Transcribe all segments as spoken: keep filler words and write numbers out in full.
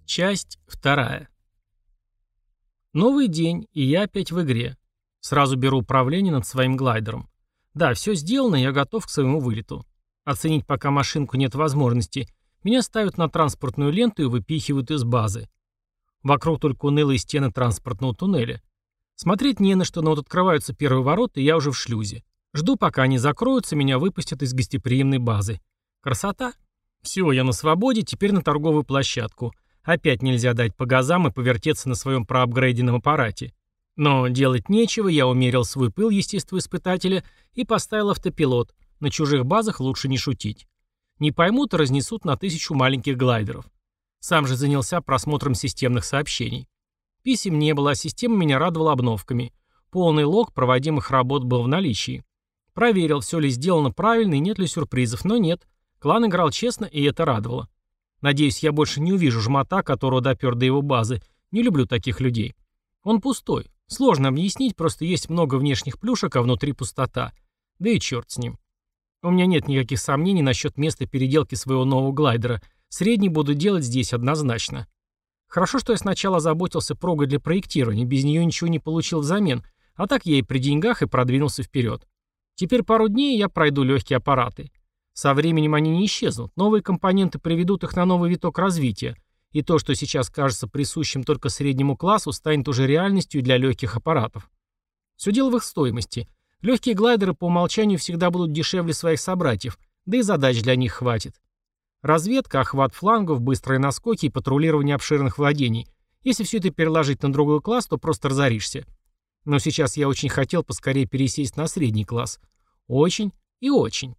Часть вторая. Новый день, и я опять в игре. Сразу беру управление над своим глайдером. Да, все сделано, я готов к своему вылету. Оценить пока машинку нет возможности. Меня ставят на транспортную ленту и выпихивают из базы. Вокруг только унылые стены транспортного туннеля. Смотреть не на что, но вот открываются первые ворота, и я уже в шлюзе. Жду, пока они закроются, меня выпустят из гостеприимной базы. Красота? Все, я на свободе, теперь на торговую площадку. Опять нельзя дать по газам и повертеться на своем проапгрейденном аппарате. Но делать нечего, я умерил свой пыл естествоиспытателя и поставил автопилот. На чужих базах лучше не шутить. Не поймут, разнесут на тысячу маленьких глайдеров. Сам же занялся просмотром системных сообщений. Писем не было, а система меня радовала обновками. Полный лог проводимых работ был в наличии. Проверил, все ли сделано правильно и нет ли сюрпризов, но нет. Клан играл честно, и это радовало. Надеюсь, я больше не увижу жмота, которого допер до его базы. Не люблю таких людей. Он пустой. Сложно объяснить, просто есть много внешних плюшек, а внутри пустота. Да и черт с ним. У меня нет никаких сомнений насчет места переделки своего нового глайдера. Средний буду делать здесь однозначно. Хорошо, что я сначала заботился прогой для проектирования, без нее ничего не получил взамен, а так я и при деньгах и продвинулся вперед. Теперь пару дней, и я пройду легкие аппараты. Со временем они не исчезнут, новые компоненты приведут их на новый виток развития, и то, что сейчас кажется присущим только среднему классу, станет уже реальностью для легких аппаратов. Все дело в их стоимости. Легкие глайдеры по умолчанию всегда будут дешевле своих собратьев, да и задач для них хватит. Разведка, охват флангов, быстрые наскоки и патрулирование обширных владений. Если все это переложить на другой класс, то просто разоришься. Но сейчас я очень хотел поскорее пересесть на средний класс. Очень и очень.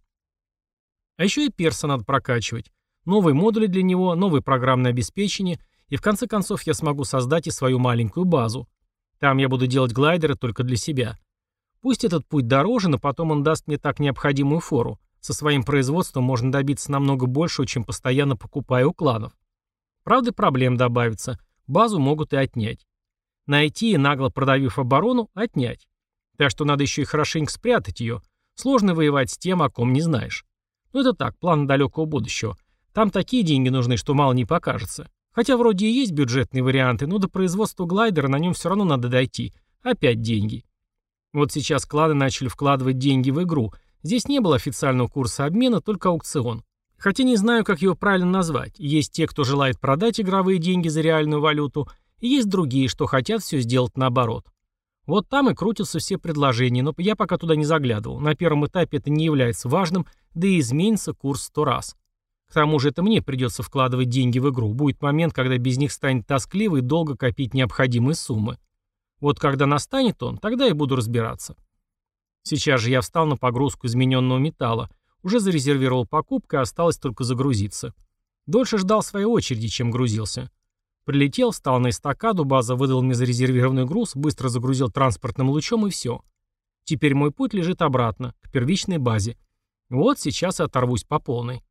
А еще и перса надо прокачивать. Новые модули для него, новое программное обеспечение, и в конце концов я смогу создать и свою маленькую базу. Там я буду делать глайдеры только для себя. Пусть этот путь дороже, но потом он даст мне так необходимую фору. Со своим производством можно добиться намного большего, чем постоянно покупая у кланов. Правда, проблем добавится. Базу могут и отнять. Найти и, нагло продавив оборону, отнять. Так что надо еще и хорошенько спрятать ее. Сложно воевать с тем, о ком не знаешь. Ну это так, план далекого будущего. Там такие деньги нужны, что мало не покажется. Хотя вроде и есть бюджетные варианты, но до производства глайдера на нем все равно надо дойти. Опять деньги. Вот сейчас кланы начали вкладывать деньги в игру. Здесь не было официального курса обмена, только аукцион. Хотя не знаю, как его правильно назвать. Есть те, кто желает продать игровые деньги за реальную валюту, и есть другие, что хотят все сделать наоборот. Вот там и крутятся все предложения, но я пока туда не заглядывал. На первом этапе это не является важным, да и изменится курс сто раз. К тому же это мне придется вкладывать деньги в игру. Будет момент, когда без них станет тоскливо и долго копить необходимые суммы. Вот когда настанет он, тогда и буду разбираться. Сейчас же я встал на погрузку измененного металла. Уже зарезервировал покупку, и осталось только загрузиться. Дольше ждал своей очереди, чем грузился. Прилетел, встал на эстакаду, база выдала мне зарезервированный груз, быстро загрузил транспортным лучом и все. Теперь мой путь лежит обратно, к первичной базе. Вот сейчас и оторвусь по полной.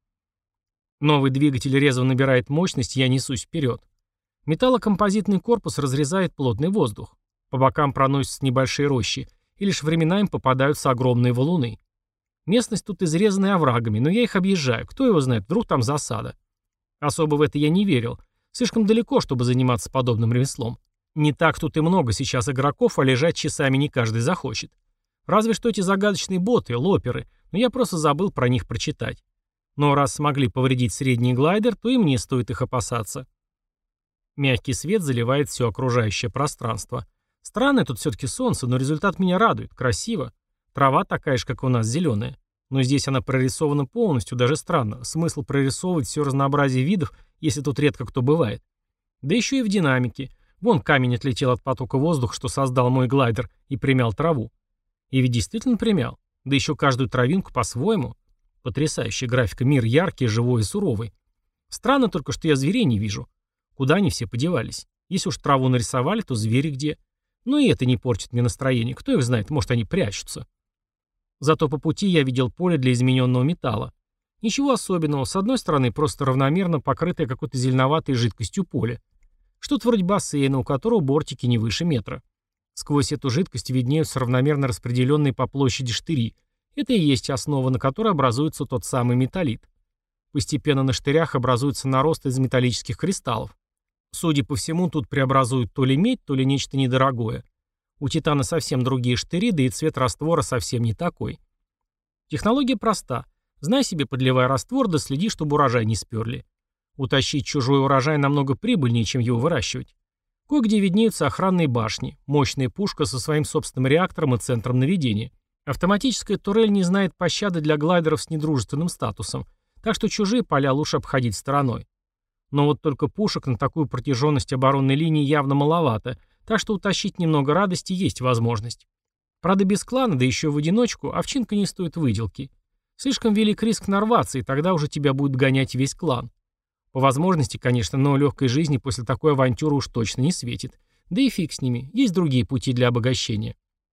Новый двигатель резво набирает мощность, я несусь вперед. Металлокомпозитный корпус разрезает плотный воздух. По бокам проносятся небольшие рощи, и лишь временами попадаются огромные валуны. Местность тут изрезанная оврагами, но я их объезжаю. Кто его знает, вдруг там засада. Особо в это я не верил. Слишком далеко, чтобы заниматься подобным ремеслом. Не так тут и много сейчас игроков, а лежать часами не каждый захочет. Разве что эти загадочные боты, лоперы, но я просто забыл про них прочитать. Но раз смогли повредить средний глайдер, то и мне стоит их опасаться. Мягкий свет заливает все окружающее пространство. Странное тут все-таки солнце, но результат меня радует. Красиво. Трава такая же, как у нас, зеленая. Но здесь она прорисована полностью, даже странно. Смысл прорисовывать все разнообразие видов, если тут редко кто бывает. Да еще и в динамике. Вон камень отлетел от потока воздуха, что создал мой глайдер, и примял траву. И ведь действительно примял. Да еще каждую травинку по-своему. Потрясающая графика. Мир яркий, живой и суровый. Странно только, что я зверей не вижу. Куда они все подевались? Если уж траву нарисовали, то звери где? Ну и это не портит мне настроение. Кто их знает, может, они прячутся. Зато по пути я видел поле для измененного металла. Ничего особенного. С одной стороны, просто равномерно покрытое какой-то зеленоватой жидкостью поле. Что-то вроде бассейна, у которого бортики не выше метра. Сквозь эту жидкость виднеются равномерно распределенные по площади штыри. Это и есть основа, на которой образуется тот самый металлит. Постепенно на штырях образуется нарост из металлических кристаллов. Судя по всему, тут преобразуют то ли медь, то ли нечто недорогое. У Титана совсем другие штыри, да и цвет раствора совсем не такой. Технология проста. Знай себе, подливай раствор, да следи, чтобы урожай не сперли. Утащить чужой урожай намного прибыльнее, чем его выращивать. Кое-где виднеются охранные башни, мощная пушка со своим собственным реактором и центром наведения. Автоматическая турель не знает пощады для глайдеров с недружественным статусом, так что чужие поля лучше обходить стороной. Но вот только пушек на такую протяженность оборонной линии явно маловато, так что утащить немного радости есть возможность. Правда, без клана, да еще в одиночку, овчинка не стоит выделки. Слишком велик риск нарваться, и тогда уже тебя будет гонять весь клан. По возможности, конечно, но легкой жизни после такой авантюры уж точно не светит. Да и фиг с ними, есть другие пути для обогащения.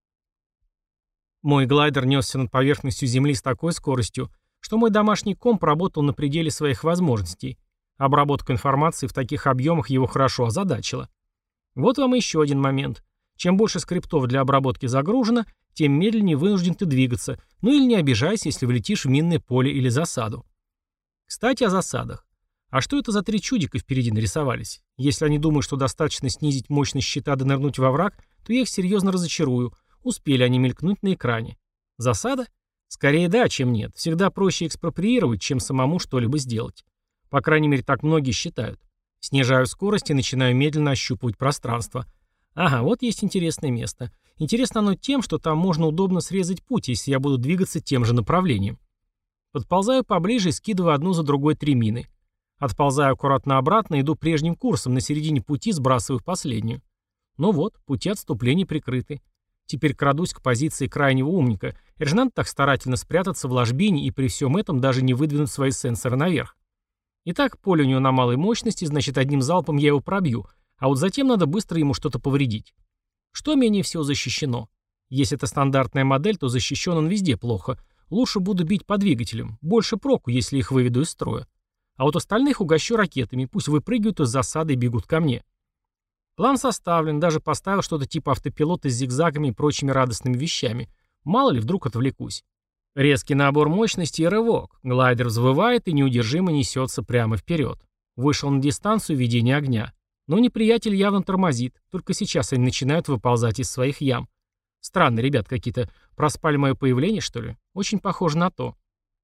Мой глайдер несся над поверхностью Земли с такой скоростью, что мой домашний комп работал на пределе своих возможностей. Обработка информации в таких объемах его хорошо озадачила. Вот вам еще один момент. Чем больше скриптов для обработки загружено, тем медленнее вынужден ты двигаться, ну или не обижайся, если влетишь в минное поле или засаду. Кстати, о засадах. А что это за три чудика впереди нарисовались? Если они думают, что достаточно снизить мощность щита да нырнуть во враг, то я их серьезно разочарую. Успели они мелькнуть на экране. Засада? Скорее да, чем нет. Всегда проще экспроприировать, чем самому что-либо сделать. По крайней мере, так многие считают. Снижаю скорость и начинаю медленно ощупывать пространство. Ага, вот есть интересное место. Интересно оно тем, что там можно удобно срезать путь, если я буду двигаться тем же направлением. Подползаю поближе и скидываю одну за другой три мины. Отползаю аккуратно обратно, иду прежним курсом, на середине пути сбрасываю последнюю. Ну вот, пути отступления прикрыты. Теперь крадусь к позиции крайнего умника. Это же надо так старательно спрятаться в ложбине и при всем этом даже не выдвинуть свои сенсоры наверх. Итак, поле у него на малой мощности, значит одним залпом я его пробью, а вот затем надо быстро ему что-то повредить. Что менее всего защищено? Если это стандартная модель, то защищен он везде плохо. Лучше буду бить по двигателям. Больше проку, если их выведу из строя. А вот остальных угощу ракетами, пусть выпрыгивают из засады и бегут ко мне. План составлен, даже поставил что-то типа автопилота с зигзагами и прочими радостными вещами. Мало ли, вдруг отвлекусь. Резкий набор мощности и рывок. Глайдер взвывает и неудержимо несется прямо вперед. Вышел на дистанцию ведения огня. Но неприятель явно тормозит, только сейчас они начинают выползать из своих ям. Странно, ребят какие-то. Проспали мое появление, что ли? Очень похоже на то.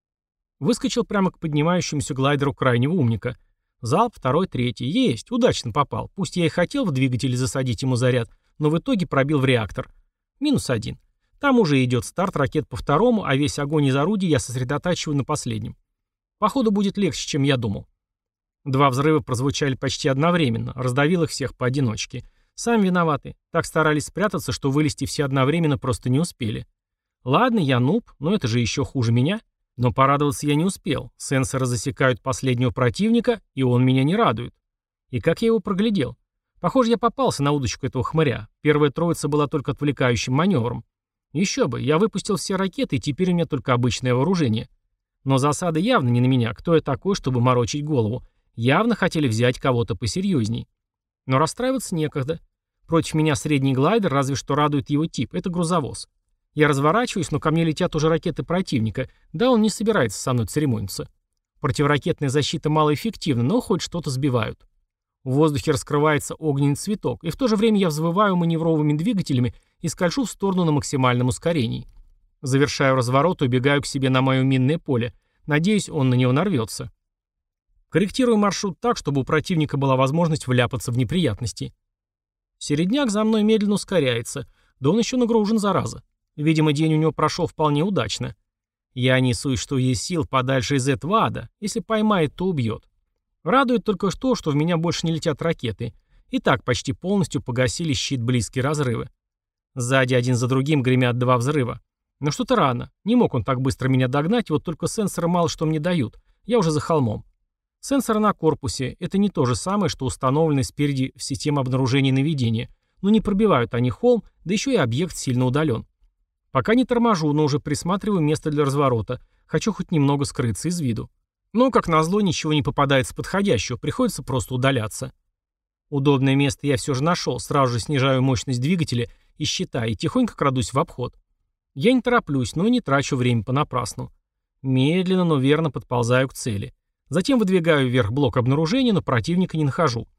Выскочил прямо к поднимающемуся глайдеру крайнего умника. Залп, второй, третий. Есть, удачно попал. Пусть я и хотел в двигателе засадить ему заряд, но в итоге пробил в реактор. Минус один. Там уже идет старт ракет по второму, а весь огонь из орудий я сосредотачиваю на последнем. Походу будет легче, чем я думал. Два взрыва прозвучали почти одновременно, раздавил их всех поодиночке. Сами виноваты. Так старались спрятаться, что вылезти все одновременно просто не успели. Ладно, я нуб, но это же еще хуже меня. Но порадоваться я не успел. Сенсоры засекают последнего противника, и он меня не радует. И как я его проглядел? Похоже, я попался на удочку этого хмыря. Первая троица была только отвлекающим маневром. Еще бы, я выпустил все ракеты, и теперь у меня только обычное вооружение. Но засада явно не на меня. Кто я такой, чтобы морочить голову? Явно хотели взять кого-то посерьезней. Но расстраиваться некогда. Против меня средний глайдер, разве что радует его тип. Это грузовоз. Я разворачиваюсь, но ко мне летят уже ракеты противника. Да, он не собирается со мной церемониться. Противоракетная защита малоэффективна, но хоть что-то сбивают. В воздухе раскрывается огненный цветок, и в то же время я взвываю маневровыми двигателями и скольжу в сторону на максимальном ускорении. Завершаю разворот и убегаю к себе на мое минное поле. Надеюсь, он на него нарвется. Корректирую маршрут так, чтобы у противника была возможность вляпаться в неприятности. Середняк за мной медленно ускоряется, да он еще нагружен, зараза. Видимо, день у него прошел вполне удачно. Я несусь, что есть сил, подальше из этого ада. Если поймает, то убьет. Радует только то, что в меня больше не летят ракеты. И так почти полностью погасили щит близкие разрывы. Сзади один за другим гремят два взрыва. Но что-то рано. Не мог он так быстро меня догнать, вот только сенсоры мало что мне дают. Я уже за холмом. Сенсоры на корпусе — это не то же самое, что установлены спереди в систему обнаружения и наведения. Но не пробивают они холм, да еще и объект сильно удален. Пока не торможу, но уже присматриваю место для разворота. Хочу хоть немного скрыться из виду. Но, как назло, ничего не попадается подходящего, приходится просто удаляться. Удобное место я все же нашел, сразу же снижаю мощность двигателя и щита, и тихонько крадусь в обход. Я не тороплюсь, но и не трачу время понапрасну. Медленно, но верно подползаю к цели. Затем выдвигаю вверх блок обнаружения, но противника не нахожу.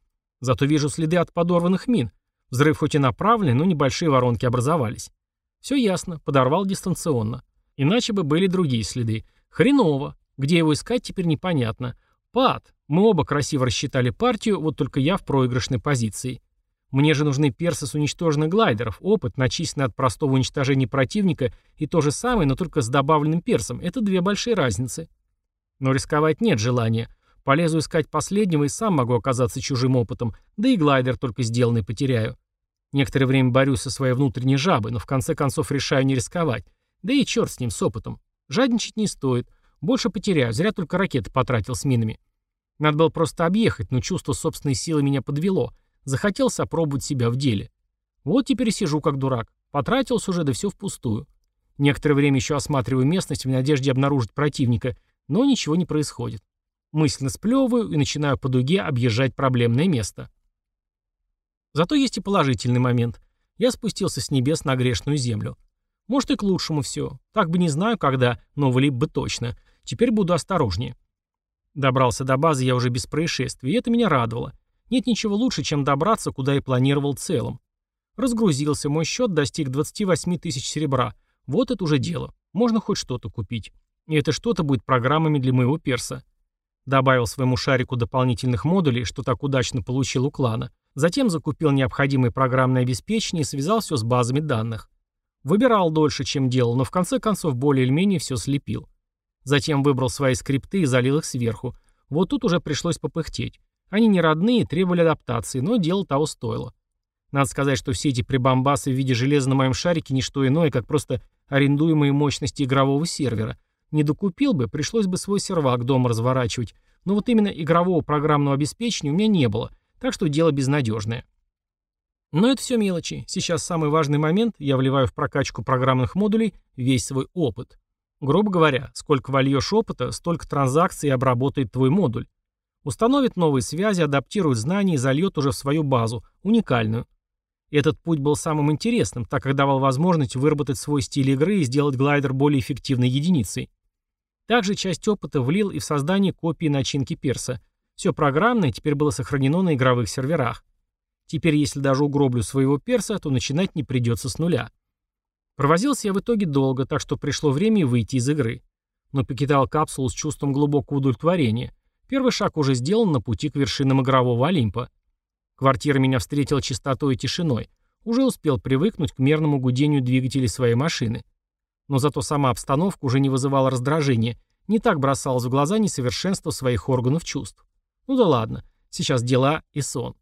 Зато вижу следы от подорванных мин. Взрыв хоть и направленный, но небольшие воронки образовались. Все ясно, подорвал дистанционно. Иначе бы были другие следы. Хреново. Где его искать, теперь непонятно. Пад. Мы оба красиво рассчитали партию, вот только я в проигрышной позиции. Мне же нужны персы с уничтоженных глайдеров, опыт, начисленный от простого уничтожения противника, и то же самое, но только с добавленным персом. Это две большие разницы. Но рисковать нет желания. Полезу искать последнего и сам могу оказаться чужим опытом, да и глайдер только сделанный потеряю. Некоторое время борюсь со своей внутренней жабой, но в конце концов решаю не рисковать. Да и черт с ним, с опытом. Жадничать не стоит. Больше потеряю, зря только ракеты потратил с минами. Надо было просто объехать, но чувство собственной силы меня подвело. Захотелось опробовать себя в деле. Вот теперь и сижу как дурак. Потратился уже, да все впустую. Некоторое время еще осматриваю местность в надежде обнаружить противника, но ничего не происходит. Мысленно сплевываю и начинаю по дуге объезжать проблемное место. Зато есть и положительный момент. Я спустился с небес на грешную землю. Может и к лучшему все. Так бы не знаю, когда, но влип бы точно. Теперь буду осторожнее. Добрался до базы я уже без происшествий, и это меня радовало. Нет ничего лучше, чем добраться, куда и планировал целым. Разгрузился, мой счет достиг двадцати восьми тысяч серебра. Вот это уже дело. Можно хоть что-то купить. И это что-то будет программами для моего перса. Добавил своему шарику дополнительных модулей, что так удачно получил у клана. Затем закупил необходимое программное обеспечение и связал все с базами данных. Выбирал дольше, чем делал, но в конце концов более или менее все слепил. Затем выбрал свои скрипты и залил их сверху. Вот тут уже пришлось попыхтеть. Они не родные, требовали адаптации, но дело того стоило. Надо сказать, что все эти прибамбасы в виде железа на моем шарике не что иное, как просто арендуемые мощности игрового сервера. Не докупил бы, пришлось бы свой сервак дома разворачивать. Но вот именно игрового программного обеспечения у меня не было, так что дело безнадежное. Но это все мелочи. Сейчас самый важный момент, я вливаю в прокачку программных модулей весь свой опыт. Грубо говоря, сколько вольешь опыта, столько транзакций обработает твой модуль. Установит новые связи, адаптирует знания и зальет уже в свою базу, уникальную. Этот путь был самым интересным, так как давал возможность выработать свой стиль игры и сделать глайдер более эффективной единицей. Также часть опыта влил и в создание копии начинки перса. Все программное теперь было сохранено на игровых серверах. Теперь, если даже угроблю своего перса, то начинать не придется с нуля. Провозился я в итоге долго, так что пришло время выйти из игры. Но покидал капсулу с чувством глубокого удовлетворения. Первый шаг уже сделан на пути к вершинам игрового Олимпа. Квартира меня встретила чистотой и тишиной. Уже успел привыкнуть к мерному гудению двигателей своей машины. Но зато сама обстановка уже не вызывала раздражения, не так бросалось в глаза несовершенство своих органов чувств. Ну да ладно, сейчас дела и сон.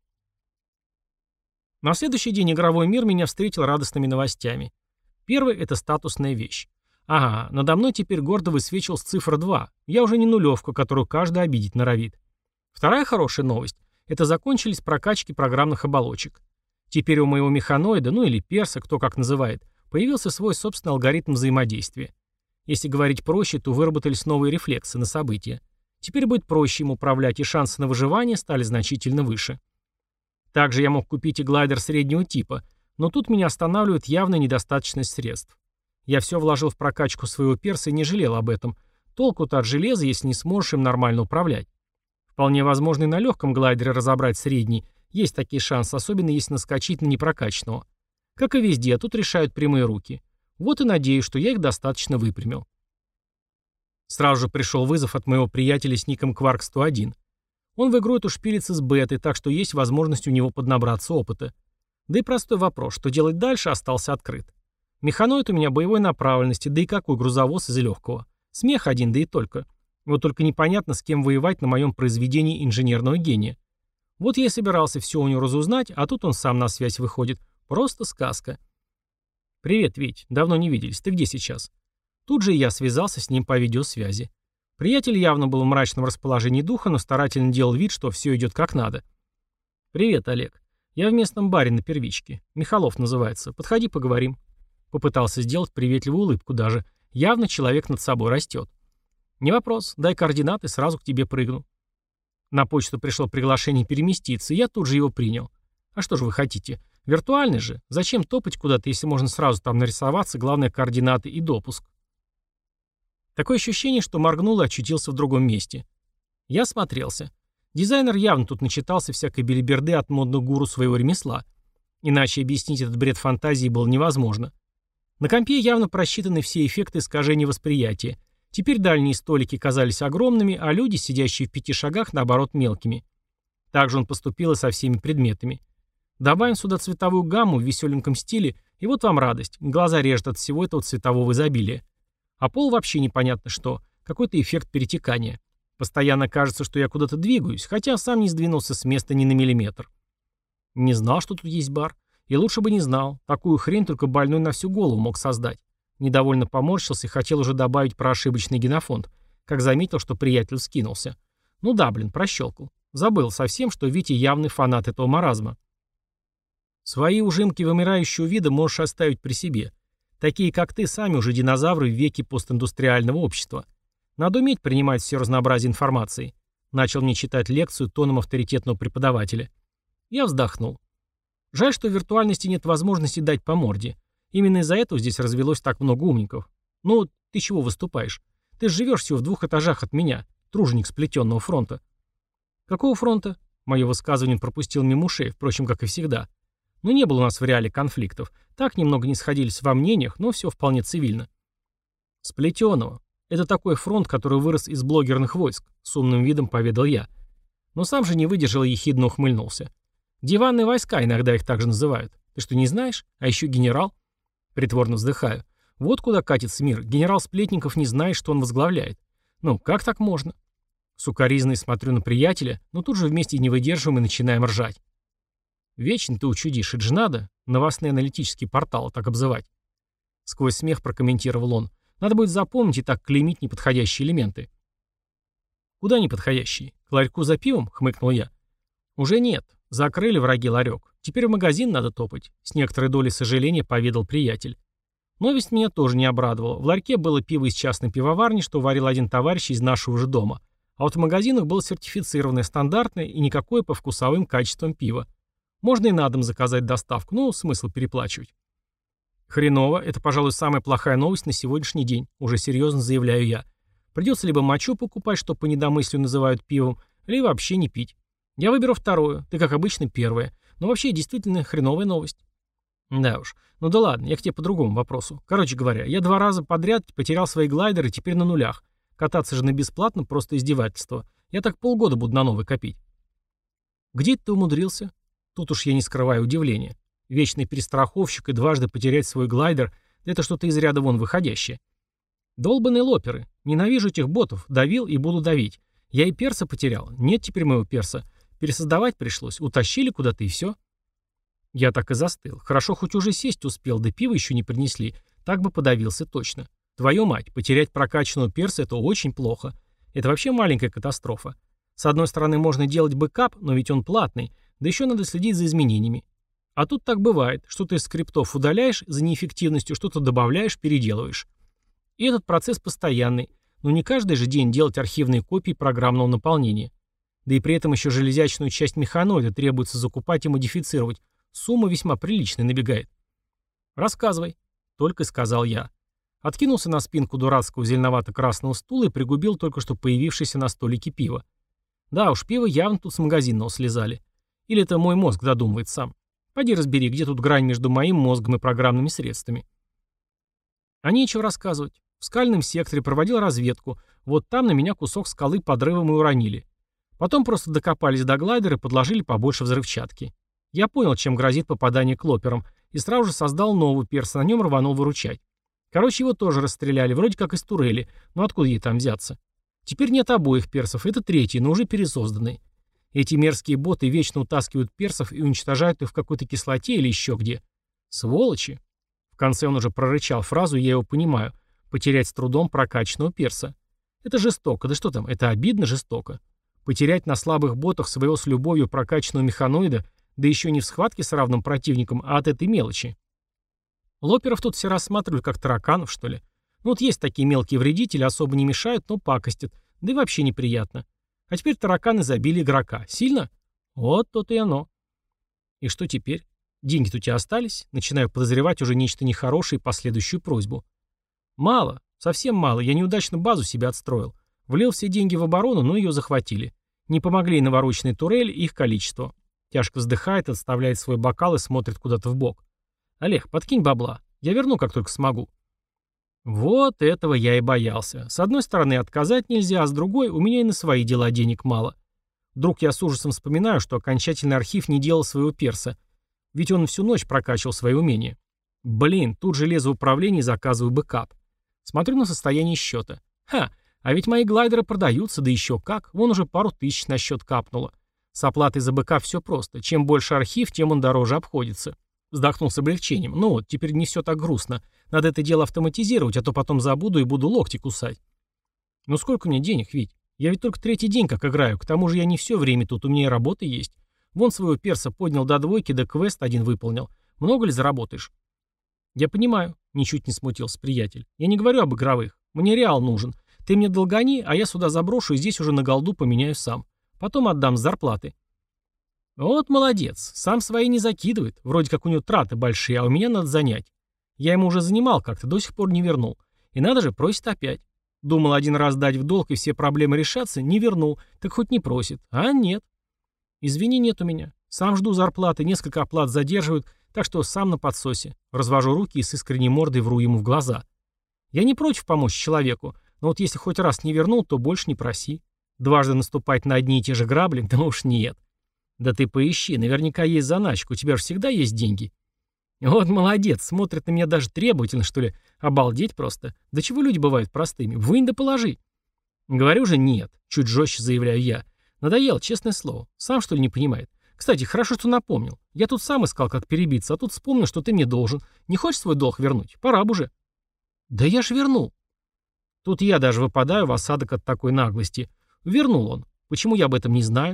На следующий день игровой мир меня встретил радостными новостями. Первый — это статусная вещь. Ага, надо мной теперь гордо высвечивалась цифра два. Я уже не нулевка, которую каждый обидеть норовит. Вторая хорошая новость — это закончились прокачки программных оболочек. Теперь у моего механоида, ну или перса, кто как называет, появился свой собственный алгоритм взаимодействия. Если говорить проще, то выработались новые рефлексы на события. Теперь будет проще им управлять, и шансы на выживание стали значительно выше. Также я мог купить и глайдер среднего типа, но тут меня останавливает явная недостаточность средств. Я все вложил в прокачку своего перса и не жалел об этом. Толку-то от железа, если не сможешь им нормально управлять. Вполне возможно и на легком глайдере разобрать средний. Есть такие шансы, особенно если наскочить на непрокачанного. Как и везде, тут решают прямые руки. Вот и надеюсь, что я их достаточно выпрямил. Сразу же пришел вызов от моего приятеля с ником Кварк сто один. Он в игру эту шпилится с бетой, так что есть возможность у него поднабраться опыта. Да и простой вопрос, что делать дальше, остался открыт. Механоид у меня боевой направленности, да и какой грузовоз из легкого. Смех один, да и только. Вот только непонятно, с кем воевать на моем произведении инженерного гения. Вот я и собирался все у него разузнать, а тут он сам на связь выходит. Просто сказка. «Привет, Вить. Давно не виделись. Ты где сейчас?» Тут же и я связался с ним по видеосвязи. Приятель явно был в мрачном расположении духа, но старательно делал вид, что все идет как надо. «Привет, Олег. Я в местном баре на первичке. Михалов называется. Подходи, поговорим». Попытался сделать приветливую улыбку даже. Явно человек над собой растет. «Не вопрос. Дай координаты, сразу к тебе прыгну». На почту пришло приглашение переместиться, и я тут же его принял. А что же вы хотите? Виртуальный же. Зачем топать куда-то, если можно сразу там нарисоваться, главное координаты и допуск? Такое ощущение, что моргнул и очутился в другом месте. Я осмотрелся. Дизайнер явно тут начитался всякой белиберды от модных гуру своего ремесла. Иначе объяснить этот бред фантазии было невозможно. На компе явно просчитаны все эффекты искажения восприятия. Теперь дальние столики казались огромными, а люди, сидящие в пяти шагах, наоборот, мелкими. Так же он поступил и со всеми предметами. Добавим сюда цветовую гамму в веселеньком стиле, и вот вам радость. Глаза режет от всего этого цветового изобилия. А пол вообще непонятно что. Какой-то эффект перетекания. Постоянно кажется, что я куда-то двигаюсь, хотя сам не сдвинулся с места ни на миллиметр. Не знал, что тут есть бар. И лучше бы не знал. Такую хрень только больной на всю голову мог создать. Недовольно поморщился и хотел уже добавить про ошибочный генофонд, как заметил, что приятель скинулся. Ну да, блин, прощелкал. Забыл совсем, что Витя явный фанат этого маразма. Свои ужимки вымирающего вида можешь оставить при себе. Такие, как ты, сами уже динозавры в веке постиндустриального общества. Надо уметь принимать все разнообразие информации. Начал мне читать лекцию тоном авторитетного преподавателя. Я вздохнул. Жаль, что в виртуальности нет возможности дать по морде. Именно из-за этого здесь развелось так много умников. Ну, ты чего выступаешь? Ты же живешь всего в двух этажах от меня, труженик сплетенного фронта. Какого фронта? Мое высказывание пропустил мимо ушей, впрочем, как и всегда. Но не было у нас в реале конфликтов. Так немного не сходились во мнениях, но все вполне цивильно. Сплетенного. Это такой фронт, который вырос из блогерных войск, с умным видом поведал я. Но сам же не выдержал и ехидно ухмыльнулся. Диванные войска, иногда их так же называют. Ты что, не знаешь? А еще генерал? Притворно вздыхаю. Вот куда катится мир. Генерал Сплетников не знает, что он возглавляет. Ну, как так можно? Сукоризной смотрю на приятеля, но тут же вместе не выдерживаем и начинаем ржать. Вечно ты учудишь, это же надо. Новостные аналитические порталы так обзывать. Сквозь смех прокомментировал он. Надо будет запомнить и так клеймить неподходящие элементы. Куда неподходящие? К ларьку за пивом? Хмыкнул я. Уже нет. Закрыли враги ларек. Теперь в магазин надо топать. С некоторой долей сожаления поведал приятель. Новость меня тоже не обрадовала. В ларьке было пиво из частной пивоварни, что варил один товарищ из нашего же дома. А вот в магазинах было сертифицированное, стандартное и никакое по вкусовым качествам пива. Можно и на дом заказать доставку, ну, смысл переплачивать. Хреново, это, пожалуй, самая плохая новость на сегодняшний день, уже серьезно заявляю я. Придется либо мочу покупать, что по недомыслию называют пивом, либо вообще не пить. Я выберу второе, ты, как обычно, первое. Но вообще, действительно, хреновая новость. Да уж. Ну да ладно, я к тебе по другому вопросу. Короче говоря, я два раза подряд потерял свои глайдеры и теперь на нулях. Кататься же на бесплатно просто издевательство. Я так полгода буду на новый копить. Где ты умудрился? Тут уж я не скрываю удивления. Вечный перестраховщик и дважды потерять свой глайдер — это что-то из ряда вон выходящее. Долбаные лоперы. Ненавижу этих ботов. Давил и буду давить. Я и перса потерял. Нет теперь моего перса. Пересоздавать пришлось. Утащили куда-то и все. Я так и застыл. Хорошо, хоть уже сесть успел, да пива еще не принесли. Так бы подавился точно. Твою мать, потерять прокачанного перса — это очень плохо. Это вообще маленькая катастрофа. С одной стороны, можно делать бэкап, но ведь он платный. Да еще надо следить за изменениями. А тут так бывает. Что-то из скриптов удаляешь за неэффективностью, что-то добавляешь, переделываешь. И этот процесс постоянный. Но не каждый же день делать архивные копии программного наполнения. Да и при этом еще железячную часть механоида требуется закупать и модифицировать. Сумма весьма приличная набегает. «Рассказывай», — только и сказал я. Откинулся на спинку дурацкого зеленовато-красного стула и пригубил только что появившееся на столике пиво. Да уж, пиво явно тут с магазинного слезали. Или это мой мозг додумывает сам. Пойди разбери, где тут грань между моим мозгом и программными средствами. А нечего рассказывать. В скальном секторе проводил разведку. Вот там на меня кусок скалы подрывом и уронили. Потом просто докопались до глайдера и подложили побольше взрывчатки. Я понял, чем грозит попадание к лоперам, и сразу же создал новый перс, на нем рванул выручать. Короче, его тоже расстреляли, вроде как из турели, но откуда ей там взяться? Теперь нет обоих персов, это третий, но уже пересозданный. Эти мерзкие боты вечно утаскивают персов и уничтожают их в какой-то кислоте или еще где. Сволочи. В конце он уже прорычал фразу, и я его понимаю. Потерять с трудом прокачанного перса. Это жестоко, да что там, это обидно жестоко. Потерять на слабых ботах своего с любовью прокачанного механоида, да еще не в схватке с равным противником, а от этой мелочи. Лоперов тут все рассматривают как тараканов, что ли. Ну вот есть такие мелкие вредители, особо не мешают, но пакостят. Да и вообще неприятно. А теперь тараканы забили игрока. Сильно? Вот то-то и оно. И что теперь? Деньги-то у тебя остались? Начинаю подозревать уже нечто нехорошее и последующую просьбу. Мало. Совсем мало. Я неудачно базу себе отстроил. Влил все деньги в оборону, но ее захватили. Не помогли и навороченные турели, и их количество. Тяжко вздыхает, отставляет свой бокал и смотрит куда-то в бок. Олег, подкинь бабла. Я верну, как только смогу. Вот этого я и боялся. С одной стороны, отказать нельзя, а с другой, у меня и на свои дела денег мало. Вдруг я с ужасом вспоминаю, что окончательный архив не делал своего перса. Ведь он всю ночь прокачивал свои умения. Блин, тут же лезу в управление и заказываю бэкап. Смотрю на состояние счета. Ха, а ведь мои глайдеры продаются, да еще как. Вон уже пару тысяч на счет капнуло. С оплатой за бэкап все просто. Чем больше архив, тем он дороже обходится. Вздохнул с облегчением. Ну вот, теперь не все так грустно. Надо это дело автоматизировать, а то потом забуду и буду локти кусать. Ну сколько мне денег, Вить? Я ведь только третий день как играю. К тому же я не все время тут, у меня и работа есть. Вон своего перса поднял до двойки, да квест один выполнил. Много ли заработаешь? Я понимаю, ничуть не смутился приятель. Я не говорю об игровых. Мне реал нужен. Ты мне долгани, а я сюда заброшу и здесь уже на голду поменяю сам. Потом отдам с зарплаты. Вот молодец, сам свои не закидывает. Вроде как у него траты большие, а у меня надо занять. Я ему уже занимал как-то, до сих пор не вернул. И надо же, просит опять. Думал один раз дать в долг и все проблемы решатся, не вернул. Так хоть не просит. А нет. Извини, нет у меня. Сам жду зарплаты, несколько оплат задерживают, так что сам на подсосе. Развожу руки и с искренней мордой вру ему в глаза. Я не против помочь человеку, но вот если хоть раз не вернул, то больше не проси. Дважды наступать на одни и те же грабли, да уж нет. Да ты поищи, наверняка есть заначка, у тебя же всегда есть деньги. Вот молодец, смотрит на меня даже требовательно, что ли. Обалдеть просто. Да чего люди бывают простыми? Вынь да положи. Говорю же нет, чуть жестче заявляю я. Надоел, честное слово. Сам что ли не понимает? Кстати, хорошо, что напомнил. Я тут сам искал, как перебиться, а тут вспомнил, что ты мне должен. Не хочешь свой долг вернуть? Пора бы уже. Да я ж вернул. Тут я даже выпадаю в осадок от такой наглости. Вернул он. Почему я об этом не знаю?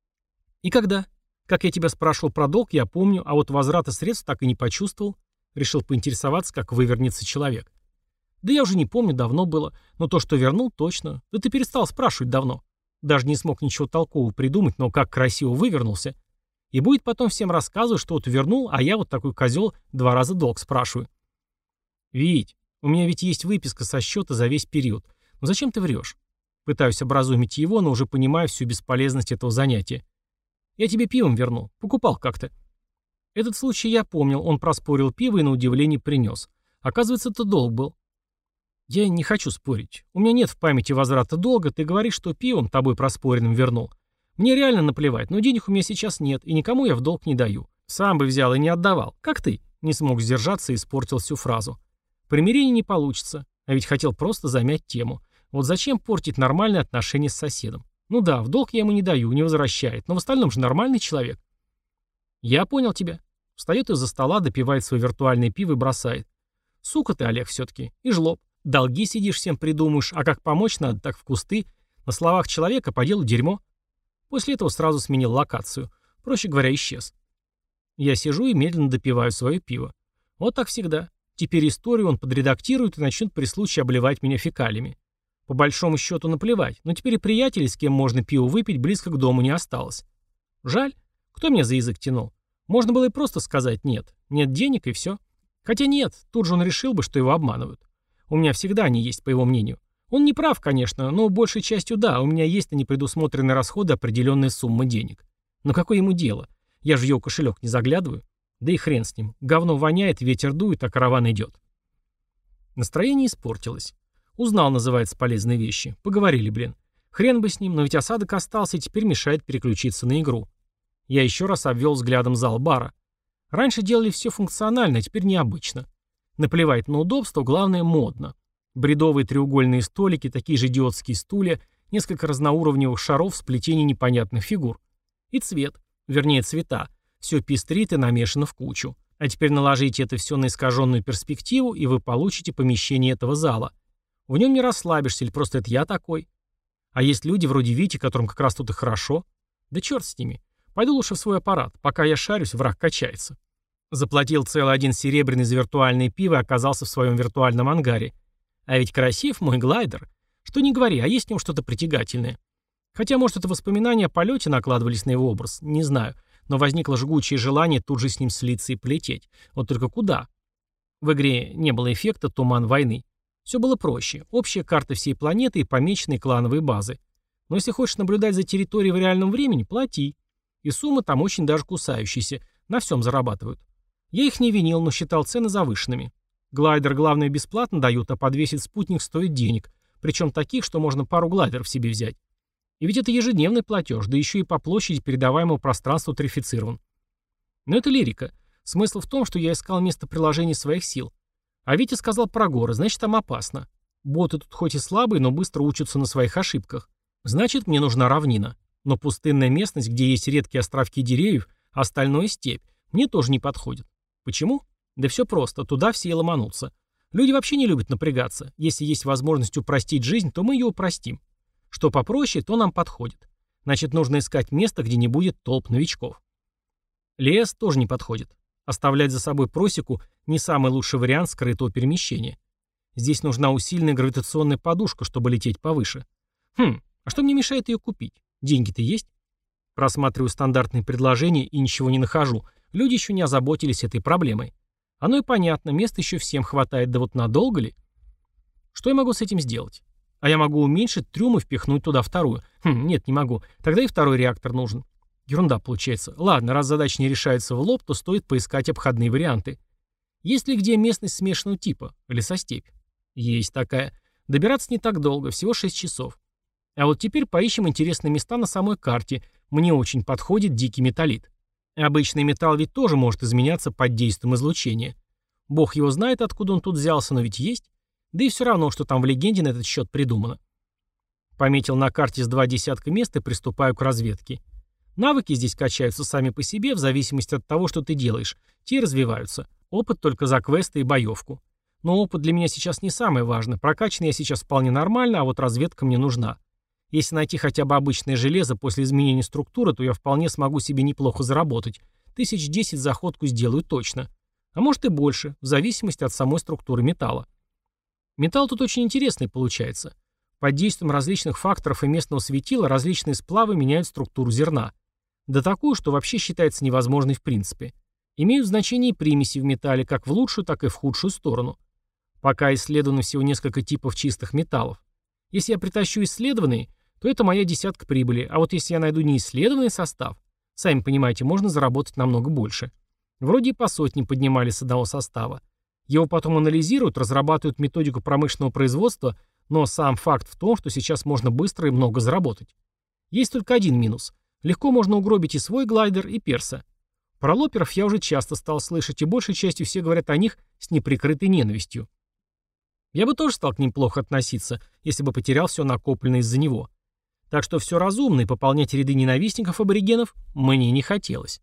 И когда? Как я тебя спрашивал про долг, я помню, а вот возврата средств так и не почувствовал. Решил поинтересоваться, как вывернется человек. Да я уже не помню, давно было. Но то, что вернул, точно. Да ты перестал спрашивать давно. Даже не смог ничего толкового придумать, но как красиво вывернулся. И будет потом всем рассказывать, что вот вернул, а я вот такой козел два раза долг спрашиваю. Вить, у меня ведь есть выписка со счета за весь период. Ну зачем ты врешь? Пытаюсь образумить его, но уже понимаю всю бесполезность этого занятия. Я тебе пивом вернул. Покупал как-то. Этот случай я помнил. Он проспорил пиво и на удивление принес. Оказывается, это долг был. Я не хочу спорить. У меня нет в памяти возврата долга. Ты говоришь, что пивом тобой проспоренным вернул. Мне реально наплевать, но денег у меня сейчас нет, и никому я в долг не даю. Сам бы взял и не отдавал. Как ты? Не смог сдержаться и испортил всю фразу. Примирение не получится. А ведь хотел просто замять тему. Вот зачем портить нормальные отношения с соседом? Ну да, в долг я ему не даю, не возвращает, но в остальном же нормальный человек. Я понял тебя. Встает из-за стола, допивает свое виртуальное пиво и бросает. Сука ты, Олег, все-таки. И жлоб. Долги сидишь, всем придумаешь, а как помочь надо, так в кусты. На словах человека, по делу дерьмо. После этого сразу сменил локацию. Проще говоря, исчез. Я сижу и медленно допиваю свое пиво. Вот так всегда. Теперь историю он подредактирует и начнет при случае обливать меня фекалиями. По большому счету наплевать, но теперь и приятелей, с кем можно пиво выпить, близко к дому не осталось. Жаль. Кто меня за язык тянул? Можно было и просто сказать нет. Нет денег и все. Хотя нет, тут же он решил бы, что его обманывают. У меня всегда они есть, по его мнению. Он не прав, конечно, но большей частью да, у меня есть на непредусмотренные расходы определенная сумма денег. Но какое ему дело? Я же в его кошелек не заглядываю. Да и хрен с ним. Говно воняет, ветер дует, а караван идет. Настроение испортилось. Узнал, называется, полезные вещи. Поговорили, блин. Хрен бы с ним, но ведь осадок остался и теперь мешает переключиться на игру. Я еще раз обвел взглядом зал бара. Раньше делали все функционально, а теперь необычно. Наплевать на удобство, главное модно. Бредовые треугольные столики, такие же идиотские стулья, несколько разноуровневых шаров в сплетении непонятных фигур. И цвет, вернее цвета. Все пестрит и намешано в кучу. А теперь наложите это все на искаженную перспективу, и вы получите помещение этого зала. В нем не расслабишься, или просто это я такой? А есть люди вроде Вити, которым как раз тут и хорошо. Да черт с ними. Пойду лучше в свой аппарат. Пока я шарюсь, враг качается. Заплатил целый один серебряный за виртуальное пиво и оказался в своем виртуальном ангаре. А ведь красив мой глайдер. Что не говори, а есть в нем что-то притягательное. Хотя, может, это воспоминания о полете накладывались на его образ, не знаю. Но возникло жгучее желание тут же с ним слиться и полететь. Вот только куда? В игре не было эффекта «Туман войны». Все было проще. Общая карта всей планеты и помеченные клановые базы. Но если хочешь наблюдать за территорией в реальном времени, плати. И суммы там очень даже кусающиеся, на всем зарабатывают. Я их не винил, но считал цены завышенными. Глайдер, главное, бесплатно дают, а подвесить спутник стоит денег, причем таких, что можно пару глайдеров себе взять. И ведь это ежедневный платеж, да еще и по площади передаваемого пространства тарифицирован. Но это лирика. Смысл в том, что я искал место приложения своих сил. А Витя сказал про горы, значит, там опасно. Боты тут хоть и слабые, но быстро учатся на своих ошибках. Значит, мне нужна равнина. Но пустынная местность, где есть редкие островки деревьев, а остальное степь, мне тоже не подходит. Почему? Да все просто, туда все и ломанутся. Люди вообще не любят напрягаться. Если есть возможность упростить жизнь, то мы ее упростим. Что попроще, то нам подходит. Значит, нужно искать место, где не будет толп новичков. Лес тоже не подходит. Оставлять за собой просеку – не самый лучший вариант скрытого перемещения. Здесь нужна усиленная гравитационная подушка, чтобы лететь повыше. Хм, а что мне мешает ее купить? Деньги-то есть? Просматриваю стандартные предложения и ничего не нахожу. Люди еще не озаботились этой проблемой. Оно и понятно, места еще всем хватает, да вот надолго ли? Что я могу с этим сделать? А я могу уменьшить трюм и впихнуть туда вторую. Хм, нет, не могу. Тогда и второй реактор нужен. Ерунда получается. Ладно, раз задача не решается в лоб, то стоит поискать обходные варианты. Есть ли где местность смешанного типа? Лесостепь? Есть такая. Добираться не так долго, всего шесть часов. А вот теперь поищем интересные места на самой карте. Мне очень подходит дикий металлит. Обычный металл ведь тоже может изменяться под действием излучения. Бог его знает, откуда он тут взялся, но ведь есть. Да и все равно, что там в легенде на этот счет придумано. Пометил на карте с два десятка мест и приступаю к разведке. Навыки здесь качаются сами по себе, в зависимости от того, что ты делаешь. Те и развиваются. Опыт только за квесты и боевку. Но опыт для меня сейчас не самое важное. Прокачан я сейчас вполне нормально, а вот разведка мне нужна. Если найти хотя бы обычное железо после изменения структуры, то я вполне смогу себе неплохо заработать. Тысяч десять за ходку сделаю точно. А может и больше, в зависимости от самой структуры металла. Металл тут очень интересный получается. Под действием различных факторов и местного светила различные сплавы меняют структуру зерна. Да такую, что вообще считается невозможной в принципе. Имеют значение и примеси в металле, как в лучшую, так и в худшую сторону. Пока исследовано всего несколько типов чистых металлов. Если я притащу исследованные, то это моя десятка прибыли, а вот если я найду неисследованный состав, сами понимаете, можно заработать намного больше. Вроде и по сотне поднимали с одного состава. Его потом анализируют, разрабатывают методику промышленного производства, но сам факт в том, что сейчас можно быстро и много заработать. Есть только один минус. Легко можно угробить и свой глайдер, и перса. Про лоперов я уже часто стал слышать, и большей частью все говорят о них с неприкрытой ненавистью. Я бы тоже стал к ним плохо относиться, если бы потерял все накопленное из-за него. Так что все разумно, и пополнять ряды ненавистников аборигенов мне не хотелось.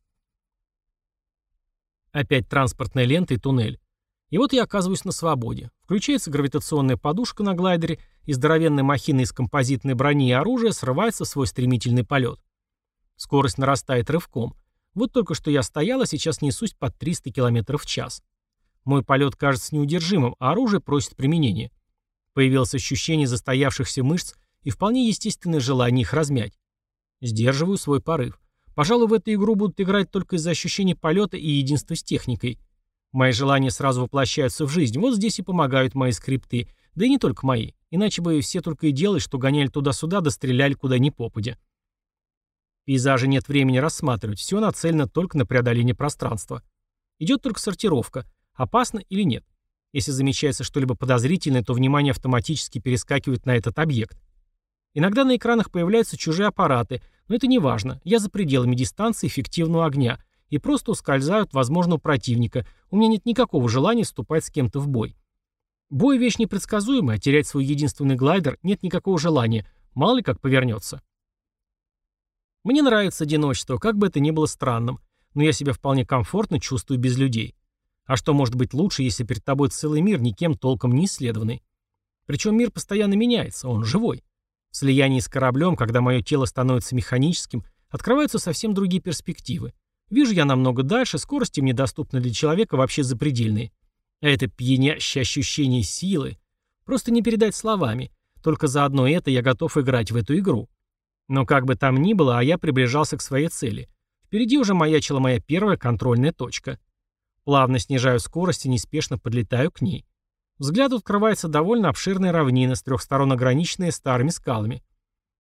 Опять транспортная лента и туннель. И вот я оказываюсь на свободе. Включается гравитационная подушка на глайдере, и здоровенная махина из композитной брони и оружия срывается в свой стремительный полет. Скорость нарастает рывком. Вот только что я стоял, а сейчас несусь под триста километров в час. Мой полет кажется неудержимым, а оружие просит применения. Появилось ощущение застоявшихся мышц и вполне естественное желание их размять. Сдерживаю свой порыв. Пожалуй, в эту игру будут играть только из-за ощущения полета и единства с техникой. Мои желания сразу воплощаются в жизнь. Вот здесь и помогают мои скрипты. Да и не только мои. Иначе бы все только и делали, что гоняли туда-сюда, да стреляли куда ни попадя. Пейзажи нет времени рассматривать. Все нацелено только на преодоление пространства. Идет только сортировка. Опасно или нет. Если замечается что-либо подозрительное, то внимание автоматически перескакивает на этот объект. Иногда на экранах появляются чужие аппараты, но это не важно. Я за пределами дистанции эффективного огня и просто ускользаю от возможного противника. У меня нет никакого желания вступать с кем-то в бой. Бой — вещь непредсказуемая, а терять свой единственный глайдер нет никакого желания. Мало ли как повернется. Мне нравится одиночество, как бы это ни было странным, но я себя вполне комфортно чувствую без людей. А что может быть лучше, если перед тобой целый мир, никем толком не исследованный? Причем мир постоянно меняется, он живой. В слиянии с кораблем, когда мое тело становится механическим, открываются совсем другие перспективы. Вижу я намного дальше, скорости мне доступны для человека вообще запредельные. А это пьянящее ощущение силы. Просто не передать словами. Только за одно это я готов играть в эту игру. Но как бы там ни было, а я приближался к своей цели. Впереди уже маячила моя первая контрольная точка. Плавно снижаю скорость и неспешно подлетаю к ней. Взгляду открывается довольно обширная равнина, с трех сторон ограниченная старыми скалами.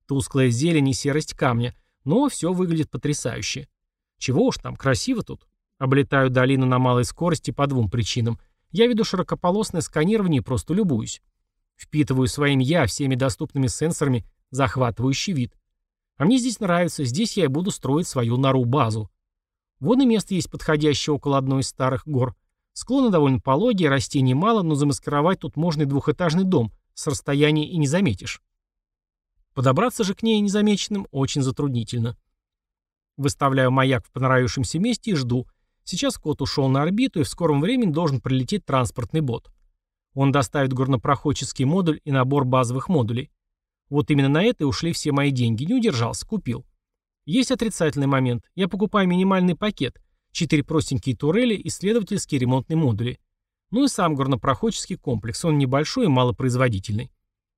Тусклая зелень и серость камня, но все выглядит потрясающе. Чего уж там, красиво тут. Облетаю долину на малой скорости по двум причинам. Я веду широкополосное сканирование и просто любуюсь. Впитываю своим «я» всеми доступными сенсорами захватывающий вид. А мне здесь нравится, здесь я и буду строить свою нору-базу. Вон и место есть подходящее около одной из старых гор. Склоны довольно пологие, растений мало, но замаскировать тут можно и двухэтажный дом, с расстояния и не заметишь. Подобраться же к ней незамеченным очень затруднительно. Выставляю маяк в понравившемся месте и жду. Сейчас кот ушел на орбиту, и в скором времени должен прилететь транспортный бот. Он доставит горнопроходческий модуль и набор базовых модулей. Вот именно на это и ушли все мои деньги. Не удержался, купил. Есть отрицательный момент. Я покупаю минимальный пакет. Четыре простенькие турели, исследовательские ремонтные модули. Ну и сам горнопроходческий комплекс. Он небольшой и малопроизводительный.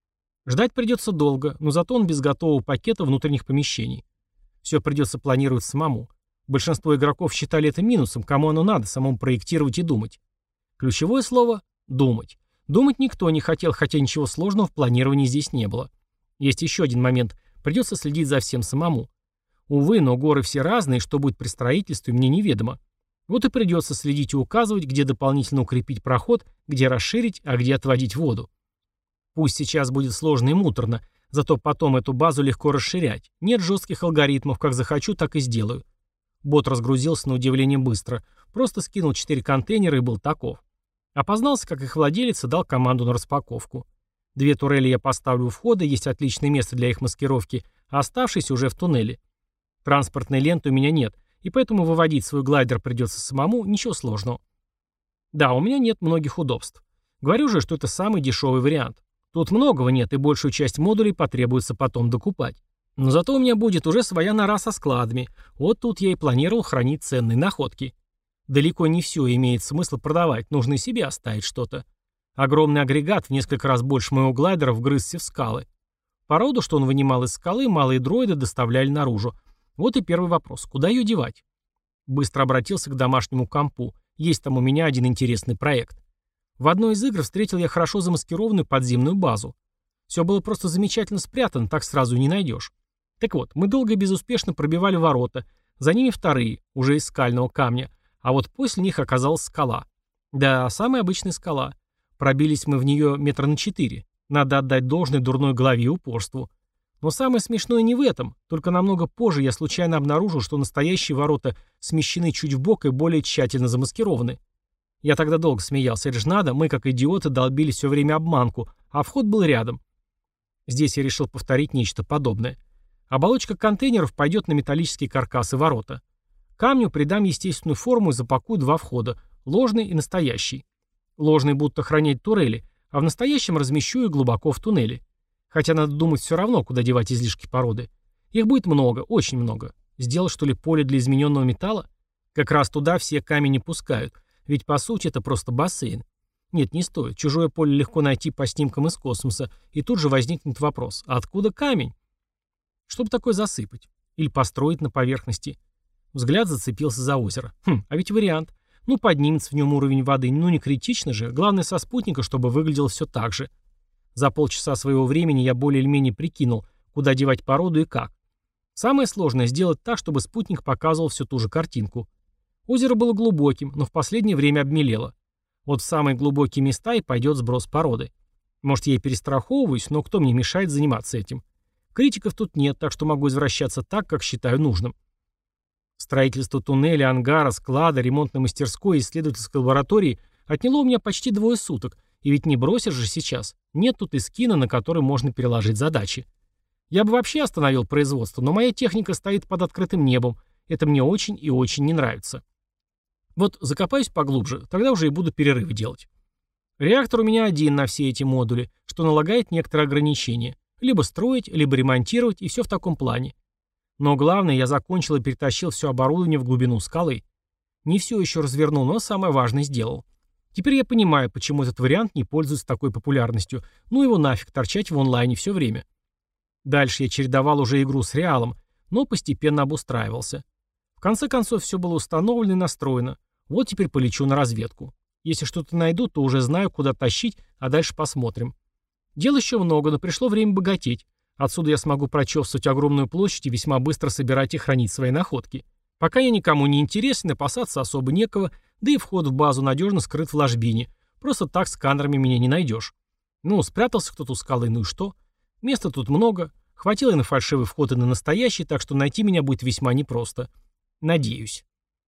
Ждать придется долго, но зато он без готового пакета внутренних помещений. Все придется планировать самому. Большинство игроков считали это минусом, кому оно надо, самому проектировать и думать. Ключевое слово – думать. Думать никто не хотел, хотя ничего сложного в планировании здесь не было. Есть еще один момент. Придется следить за всем самому. Увы, но горы все разные, что будет при строительстве, мне неведомо. Вот и придется следить и указывать, где дополнительно укрепить проход, где расширить, а где отводить воду. Пусть сейчас будет сложно и муторно, зато потом эту базу легко расширять. Нет жестких алгоритмов, как захочу, так и сделаю. Бот разгрузился на удивление быстро. Просто скинул четыре контейнера и был таков. Опознался, как их владелец, и дал команду на распаковку. Две турели я поставлю у входа, есть отличное место для их маскировки, а оставшиеся уже в туннеле. Транспортной ленты у меня нет, и поэтому выводить свой глайдер придется самому, ничего сложного. Да, у меня нет многих удобств. Говорю же, что это самый дешевый вариант. Тут многого нет, и большую часть модулей потребуется потом докупать. Но зато у меня будет уже своя нора со складами. Вот тут я и планировал хранить ценные находки. Далеко не все имеет смысл продавать, нужно и себе оставить что-то. Огромный агрегат в несколько раз больше моего глайдера вгрызся в скалы. Породу, что он вынимал из скалы, малые дроиды доставляли наружу. Вот и первый вопрос. Куда ее девать? Быстро обратился к домашнему компу. Есть там у меня один интересный проект. В одной из игр встретил я хорошо замаскированную подземную базу. Все было просто замечательно спрятано, так сразу и не найдешь. Так вот, мы долго и безуспешно пробивали ворота. За ними вторые, уже из скального камня. А вот после них оказалась скала. Да, самая обычная скала. Пробились мы в нее метра на четыре. Надо отдать должное дурной голове и упорству. Но самое смешное не в этом. Только намного позже я случайно обнаружил, что настоящие ворота смещены чуть вбок и более тщательно замаскированы. Я тогда долго смеялся. Это же надо, мы как идиоты долбили все время обманку, а вход был рядом. Здесь я решил повторить нечто подобное. Оболочка контейнеров пойдет на металлические каркасы ворота. Камню придам естественную форму и запакую два входа, ложный и настоящий. Ложный будут охранять турели, а в настоящем размещу их глубоко в туннеле. Хотя надо думать все равно, куда девать излишки породы. Их будет много, очень много. Сделать, что ли, поле для измененного металла? Как раз туда все камни не пускают, ведь по сути это просто бассейн. Нет, не стоит. Чужое поле легко найти по снимкам из космоса, и тут же возникнет вопрос, а откуда камень? Чтобы такое засыпать? Или построить на поверхности? Взгляд зацепился за озеро. Хм, а ведь вариант. Ну, поднимется в нем уровень воды, ну не критично же. Главное со спутника, чтобы выглядело все так же. За полчаса своего времени я более или менее прикинул, куда девать породу и как. Самое сложное — сделать так, чтобы спутник показывал всю ту же картинку. Озеро было глубоким, но в последнее время обмелело. Вот в самые глубокие места и пойдет сброс породы. Может, я и перестраховываюсь, но кто мне мешает заниматься этим? Критиков тут нет, так что могу извращаться так, как считаю нужным. Строительство туннеля, ангара, склада, ремонтной мастерской и исследовательской лаборатории отняло у меня почти двое суток. И ведь не бросишь же сейчас. Нет тут и скина, на который можно переложить задачи. Я бы вообще остановил производство, но моя техника стоит под открытым небом. Это мне очень и очень не нравится. Вот закопаюсь поглубже, тогда уже и буду перерывы делать. Реактор у меня один на все эти модули, что налагает некоторые ограничения. Либо строить, либо ремонтировать, и все в таком плане. Но главное, я закончил и перетащил все оборудование в глубину скалы. Не все еще развернул, но самое важное сделал. Теперь я понимаю, почему этот вариант не пользуется такой популярностью. Ну его нафиг торчать в онлайне все время. Дальше я чередовал уже игру с реалом, но постепенно обустраивался. В конце концов все было установлено и настроено. Вот теперь полечу на разведку. Если что-то найду, то уже знаю, куда тащить, а дальше посмотрим. Дел еще много, но пришло время богатеть. Отсюда я смогу прочесывать огромную площадь и весьма быстро собирать и хранить свои находки. Пока я никому не интересен, опасаться особо некого, да и вход в базу надежно скрыт в ложбине. Просто так сканерами меня не найдешь. Ну, спрятался кто-то у скалы, ну и что? Места тут много. Хватило и на фальшивый вход, и на настоящий, так что найти меня будет весьма непросто. Надеюсь.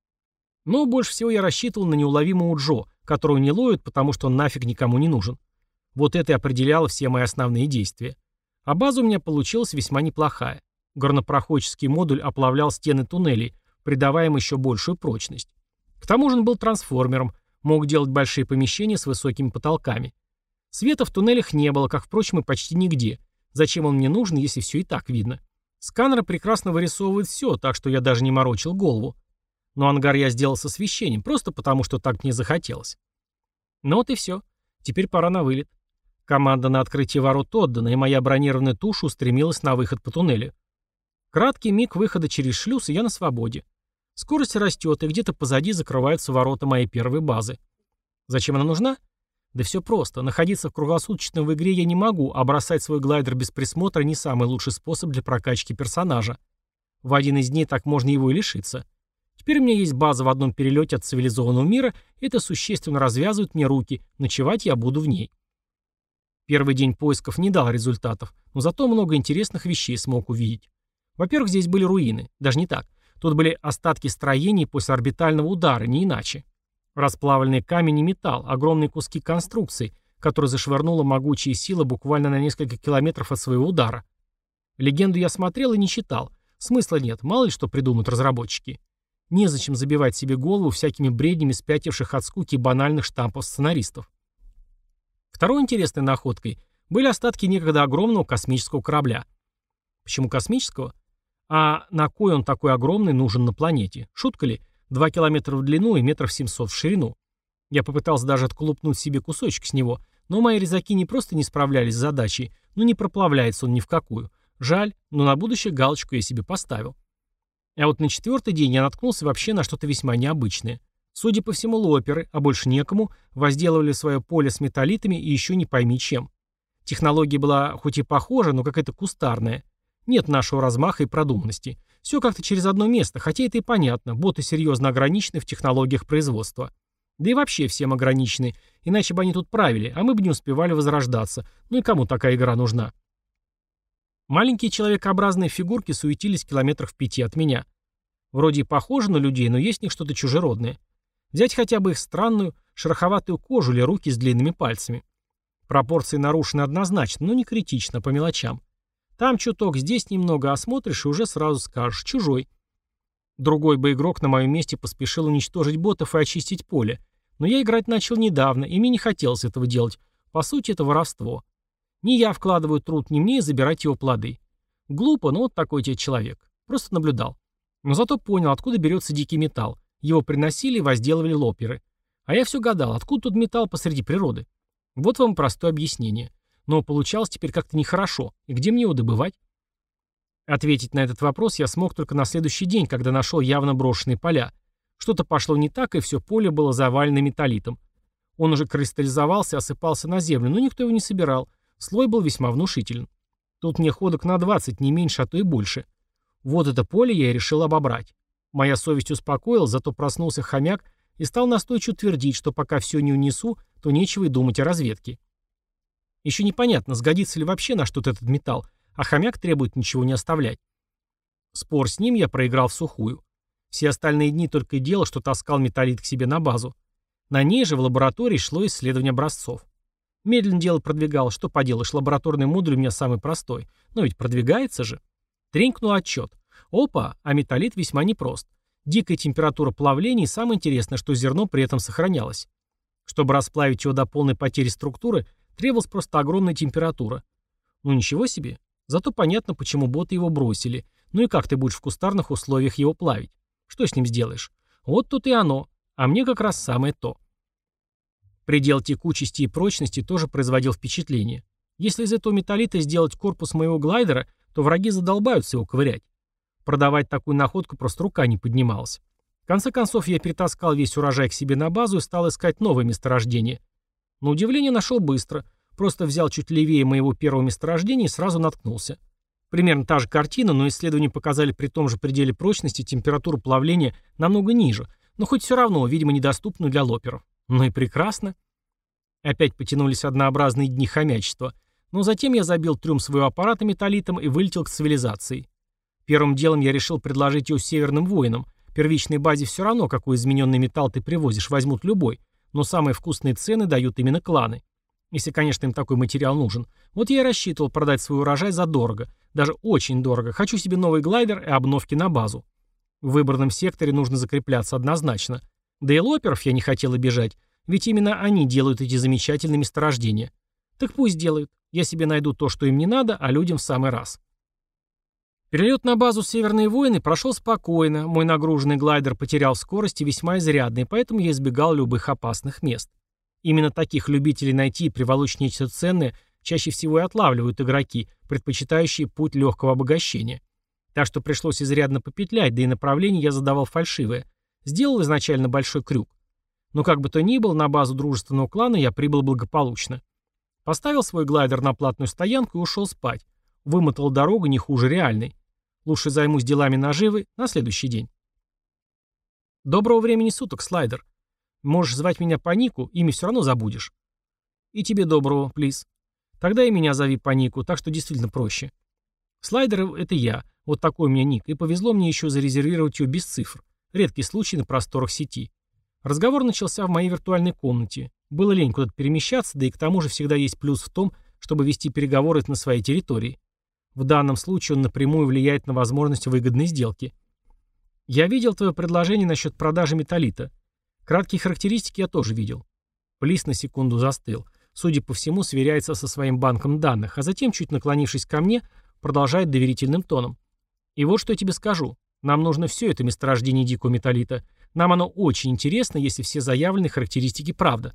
Но больше всего я рассчитывал на неуловимого Джо, которого не ловят, потому что он нафиг никому не нужен. Вот это и определяло все мои основные действия. А база у меня получилась весьма неплохая. Горнопроходческий модуль оплавлял стены туннелей, придавая им еще большую прочность. К тому же он был трансформером, мог делать большие помещения с высокими потолками. Света в туннелях не было, как, впрочем, и почти нигде. Зачем он мне нужен, если все и так видно? Сканеры прекрасно вырисовывают все, так что я даже не морочил голову. Но ангар я сделал с освещением, просто потому, что так мне захотелось. Ну вот и все. Теперь пора на вылет. Команда на открытие ворот отдана, и моя бронированная туша устремилась на выход по туннелю. Краткий миг выхода через шлюз, и я на свободе. Скорость растет, и где-то позади закрываются ворота моей первой базы. Зачем она нужна? Да все просто. Находиться в круглосуточном в игре я не могу, а бросать свой глайдер без присмотра не самый лучший способ для прокачки персонажа. В один из дней так можно его и лишиться. Теперь у меня есть база в одном перелете от цивилизованного мира, и это существенно развязывает мне руки, ночевать я буду в ней. Первый день поисков не дал результатов, но зато много интересных вещей смог увидеть. Во-первых, здесь были руины, даже не так. Тут были остатки строений после орбитального удара, не иначе. Расплавленный камень и металл, огромные куски конструкций, которые зашвырнула могучая сила буквально на несколько километров от своего удара. Легенду я смотрел и не читал. Смысла нет, мало ли что придумают разработчики. Незачем забивать себе голову всякими бреднями спятивших от скуки банальных штампов сценаристов. Второй интересной находкой были остатки некогда огромного космического корабля. Почему космического? А на кой он такой огромный нужен на планете? Шутка ли? Два километра в длину и метров семьсот в ширину. Я попытался даже отколупнуть себе кусочек с него, но мои резаки не просто не справлялись с задачей, но не проплавляется он ни в какую. Жаль, но на будущее галочку я себе поставил. А вот на четвертый день я наткнулся вообще на что-то весьма необычное. Судя по всему, лоперы, а больше некому, возделывали свое поле с металлитами и еще не пойми чем. Технология была хоть и похожа, но какая-то кустарная. Нет нашего размаха и продуманности. Все как-то через одно место, хотя это и понятно, боты серьезно ограничены в технологиях производства. Да и вообще всем ограничены, иначе бы они тут правили, а мы бы не успевали возрождаться. Ну и кому такая игра нужна? Маленькие человекообразные фигурки суетились километрах в пяти от меня. Вроде и похожи на людей, но есть в них что-то чужеродное. Взять хотя бы их странную, шероховатую кожу или руки с длинными пальцами. Пропорции нарушены однозначно, но не критично, по мелочам. Там чуток, здесь немного осмотришь и уже сразу скажешь «чужой». Другой бы игрок на моем месте поспешил уничтожить ботов и очистить поле. Но я играть начал недавно, и мне не хотелось этого делать. По сути, это воровство. Не я вкладываю труд, не мне и забирать его плоды. Глупо, но вот такой тебе человек. Просто наблюдал. Но зато понял, откуда берется дикий металл. Его приносили и возделывали лоперы. А я все гадал, откуда тут металл посреди природы. Вот вам простое объяснение. Но получалось теперь как-то нехорошо. И где мне его добывать? Ответить на этот вопрос я смог только на следующий день, когда нашел явно брошенные поля. Что-то пошло не так, и все поле было завалено металлитом. Он уже кристаллизовался и осыпался на землю, но никто его не собирал. Слой был весьма внушителен. Тут мне ходок на двадцать, не меньше, а то и больше. Вот это поле я и решил обобрать. Моя совесть успокоилась, зато проснулся хомяк и стал настойчиво твердить, что пока все не унесу, то нечего и думать о разведке. Еще непонятно, сгодится ли вообще на что-то этот металл, а хомяк требует ничего не оставлять. Спор с ним я проиграл всухую. Все остальные дни только и делал, что таскал металлит к себе на базу. На ней же в лаборатории шло исследование образцов. Медленно дело продвигал, что поделаешь, лабораторный модуль у меня самый простой. Но ведь продвигается же. Тренькнул отчет. Опа, а металлит весьма непрост. Дикая температура плавления, и самое интересное, что зерно при этом сохранялось. Чтобы расплавить его до полной потери структуры, требовалась просто огромная температура. Ну ничего себе. Зато понятно, почему боты его бросили. Ну и как ты будешь в кустарных условиях его плавить? Что с ним сделаешь? Вот тут и оно. А мне как раз самое то. Предел текучести и прочности тоже производил впечатление. Если из этого металлита сделать корпус моего глайдера, то враги задолбаются его ковырять. Продавать такую находку просто рука не поднималась. В конце концов, я перетаскал весь урожай к себе на базу и стал искать новое месторождение. На удивление нашел быстро. Просто взял чуть левее моего первого месторождения и сразу наткнулся. Примерно та же картина, но исследования показали при том же пределе прочности температуру плавления намного ниже, но хоть все равно, видимо, недоступную для лоперов. Ну и прекрасно. Опять потянулись однообразные дни хомячества, но затем я забил трюм своего аппарата металлитом и вылетел к цивилизации. Первым делом я решил предложить ее северным воинам. Первичной базе все равно, какой измененный металл ты привозишь, возьмут любой, но самые вкусные цены дают именно кланы. Если, конечно, им такой материал нужен. Вот я и рассчитывал продать свой урожай задорого. Даже очень дорого. Хочу себе новый глайдер и обновки на базу. В выбранном секторе нужно закрепляться однозначно. Да и лоперов я не хотел обижать, ведь именно они делают эти замечательные месторождения. Так пусть делают. Я себе найду то, что им не надо, а людям в самый раз. Перелет на базу «Северные войны» прошел спокойно. Мой нагруженный глайдер потерял скорость и весьма изрядной, поэтому я избегал любых опасных мест. Именно таких любителей найти и приволочь нечто ценное чаще всего и отлавливают игроки, предпочитающие путь легкого обогащения. Так что пришлось изрядно попетлять, да и направление я задавал фальшивое. Сделал изначально большой крюк. Но как бы то ни было, на базу дружественного клана я прибыл благополучно. Поставил свой глайдер на платную стоянку и ушел спать. Вымотал дорогу не хуже реальной. Лучше займусь делами наживы на следующий день. Доброго времени суток, слайдер. Можешь звать меня по нику, имя все равно забудешь. И тебе доброго, плиз. Тогда и меня зови по нику, так что действительно проще. Слайдер — это я, вот такой у меня ник, и повезло мне еще зарезервировать ее без цифр. Редкий случай на просторах сети. Разговор начался в моей виртуальной комнате. Было лень куда-то перемещаться, да и к тому же всегда есть плюс в том, чтобы вести переговоры на своей территории. В данном случае он напрямую влияет на возможность выгодной сделки. Я видел твое предложение насчет продажи металлита. Краткие характеристики я тоже видел. Плис на секунду застыл. Судя по всему, сверяется со своим банком данных, а затем, чуть наклонившись ко мне, продолжает доверительным тоном. И вот что я тебе скажу. Нам нужно все это месторождение дикого металлита. Нам оно очень интересно, если все заявленные характеристики правда.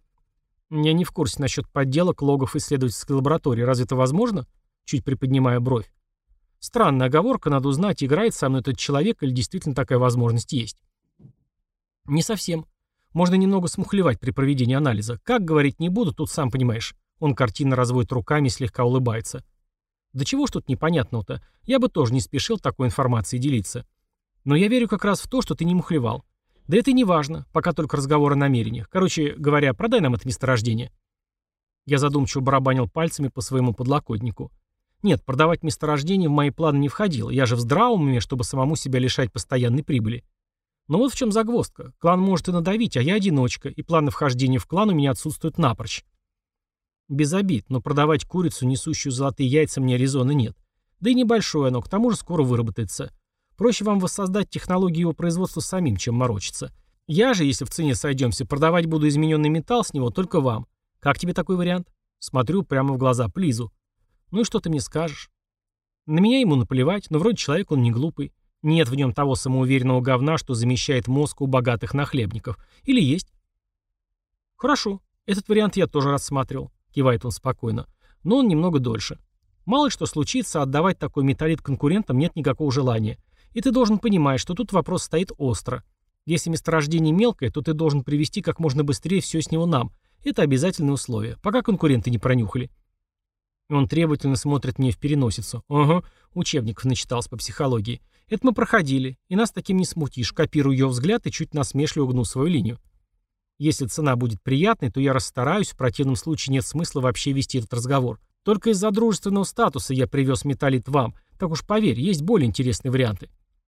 Я не в курсе насчет подделок логов исследовательской лаборатории. Разве это возможно? Чуть приподнимая бровь. Странная оговорка, надо узнать, играет со мной этот человек или действительно такая возможность есть. Не совсем. Можно немного смухлевать при проведении анализа. Как говорить не буду, тут сам понимаешь. Он картинно разводит руками и слегка улыбается. Да чего ж тут непонятного-то? Я бы тоже не спешил такой информацией делиться. Но я верю как раз в то, что ты не мухлевал. Да это и не важно, пока только разговор о намерениях. Короче говоря, продай нам это месторождение. Я задумчиво барабанил пальцами по своему подлокотнику. Нет, продавать месторождение в мои планы не входило. Я же в здравом уме, чтобы самому себя лишать постоянной прибыли. Но вот в чем загвоздка. Клан может и надавить, а я одиночка, и планы вхождения в клан у меня отсутствуют напрочь. Без обид, но продавать курицу, несущую золотые яйца, мне резона нет. Да и небольшое оно, к тому же скоро выработается. Проще вам воссоздать технологию его производства самим, чем морочиться. Я же, если в цене сойдемся, продавать буду измененный металл с него только вам. Как тебе такой вариант? Смотрю прямо в глаза Плизу. Ну и что ты мне скажешь? На меня ему наплевать, но вроде человек он не глупый. Нет в нем того самоуверенного говна, что замещает мозг у богатых нахлебников. Или есть? Хорошо, этот вариант я тоже рассматривал. Кивает он спокойно. Но он немного дольше. Мало ли что случится, отдавать такой металлит конкурентам нет никакого желания. И ты должен понимать, что тут вопрос стоит остро. Если месторождение мелкое, то ты должен привезти как можно быстрее все с него нам. Это обязательное условие, пока конкуренты не пронюхали. Он требовательно смотрит мне в переносицу. Ага, учебников начитался по психологии. Это мы проходили, и нас таким не смутишь. Копирую ее взгляд и чуть насмешливо гну свою линию. Если цена будет приятной, то я расстараюсь, в противном случае нет смысла вообще вести этот разговор. Только из-за дружественного статуса я привез металлит вам. Так уж поверь, есть более интересные варианты.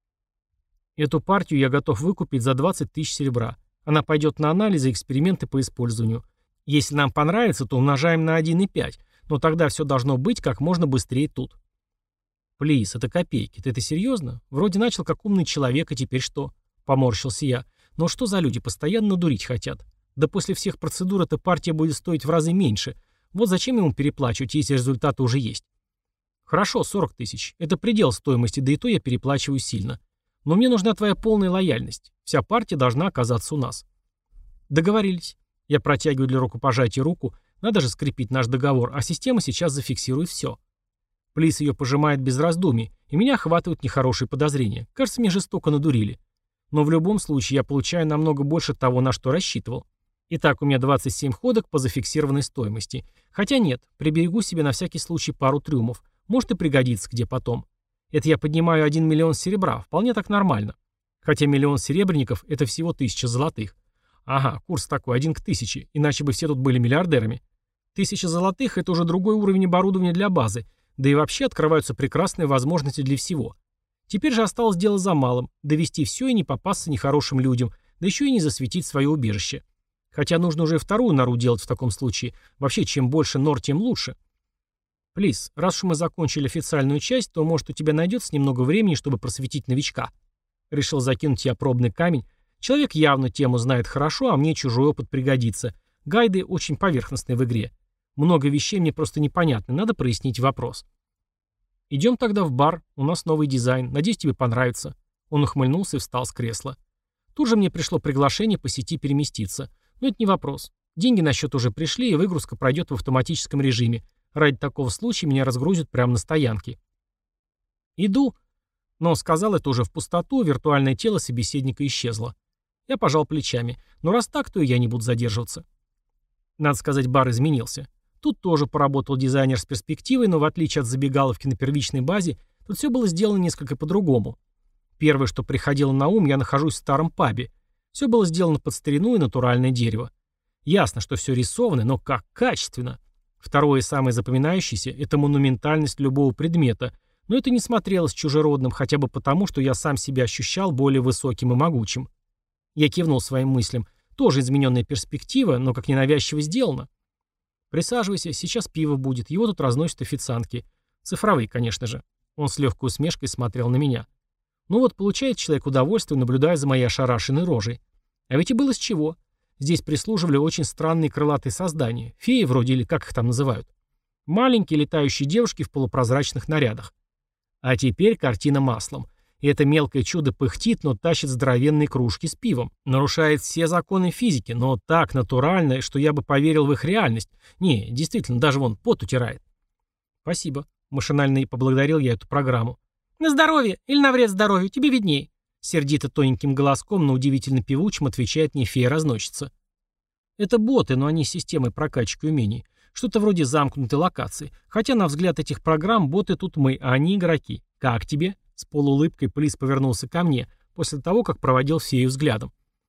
Эту партию я готов выкупить за двадцать тысяч серебра. Она пойдет на анализы и эксперименты по использованию. Если нам понравится, то умножаем на один и пять. Но тогда все должно быть как можно быстрее тут. Плиз, это копейки. Ты это серьезно? Вроде начал как умный человек, а теперь что? Поморщился я. Но что за люди, постоянно дурить хотят? Да после всех процедур эта партия будет стоить в разы меньше. Вот зачем ему переплачивать, если результаты уже есть? Хорошо, сорок тысяч. Это предел стоимости, да и то я переплачиваю сильно. Но мне нужна твоя полная лояльность. Вся партия должна оказаться у нас. Договорились. Я протягиваю для рукопожатия руку. Надо же скрепить наш договор, а система сейчас зафиксирует все. Плис ее пожимает без раздумий, и меня охватывают нехорошие подозрения. Кажется, мне жестоко надурили. Но в любом случае я получаю намного больше того, на что рассчитывал. Итак, у меня двадцать семь ходок по зафиксированной стоимости. Хотя нет, приберегу себе на всякий случай пару трюмов. Может и пригодится где потом. Это я поднимаю один миллион серебра, вполне так нормально. Хотя миллион серебряников – это всего тысяча золотых. Ага, курс такой, один к тысяче, иначе бы все тут были миллиардерами. Тысяча золотых – это уже другой уровень оборудования для базы, да и вообще открываются прекрасные возможности для всего. Теперь же осталось дело за малым – довести все и не попасться нехорошим людям, да еще и не засветить свое убежище. Хотя нужно уже и вторую нору делать в таком случае. Вообще, чем больше нор, тем лучше. Плиз, раз уж мы закончили официальную часть, то, может, у тебя найдется немного времени, чтобы просветить новичка. Решил закинуть я пробный камень. Человек явно тему знает хорошо, а мне чужой опыт пригодится. Гайды очень поверхностные в игре. Много вещей мне просто непонятны, надо прояснить вопрос. Идем тогда в бар, у нас новый дизайн, надеюсь, тебе понравится. Он ухмыльнулся и встал с кресла. Тут же мне пришло приглашение по сети переместиться. Но это не вопрос. Деньги на счет уже пришли, и выгрузка пройдет в автоматическом режиме. Ради такого случая меня разгрузят прямо на стоянке. Иду. Но сказал это уже в пустоту, виртуальное тело собеседника исчезло. Я пожал плечами. Но раз так, то и я не буду задерживаться. Надо сказать, бар изменился. Тут тоже поработал дизайнер с перспективой, но в отличие от забегаловки на первичной базе, тут все было сделано несколько по-другому. Первое, что приходило на ум, я нахожусь в старом пабе. Все было сделано под старину и натуральное дерево. Ясно, что все рисовано, но как качественно. Второе и самое запоминающееся – это монументальность любого предмета, но это не смотрелось чужеродным хотя бы потому, что я сам себя ощущал более высоким и могучим. Я кивнул своим мыслям. Тоже измененная перспектива, но как ненавязчиво сделано. Присаживайся, сейчас пиво будет, его тут разносят официантки. Цифровые, конечно же. Он с легкой усмешкой смотрел на меня. Ну вот, получает человек удовольствие, наблюдая за моей ошарашенной рожей. А ведь и было с чего. Здесь прислуживали очень странные крылатые создания. Феи вроде, или как их там называют. Маленькие летающие девушки в полупрозрачных нарядах. А теперь картина маслом. И это мелкое чудо пыхтит, но тащит здоровенные кружки с пивом. Нарушает все законы физики, но так натурально, что я бы поверил в их реальность. Не, действительно, даже вон пот утирает. Спасибо. Машинально и поблагодарил я эту программу. На здоровье или на вред здоровью, тебе видней. Сердито тоненьким голоском, но удивительно певучим отвечает мне фея-разносчица. Это боты, но они с системой прокачки умений. Что-то вроде замкнутой локации. Хотя, на взгляд этих программ, боты тут мы, а они игроки. Как тебе? С полуулыбкой Плиз повернулся ко мне, после того, как проводил фею взглядом.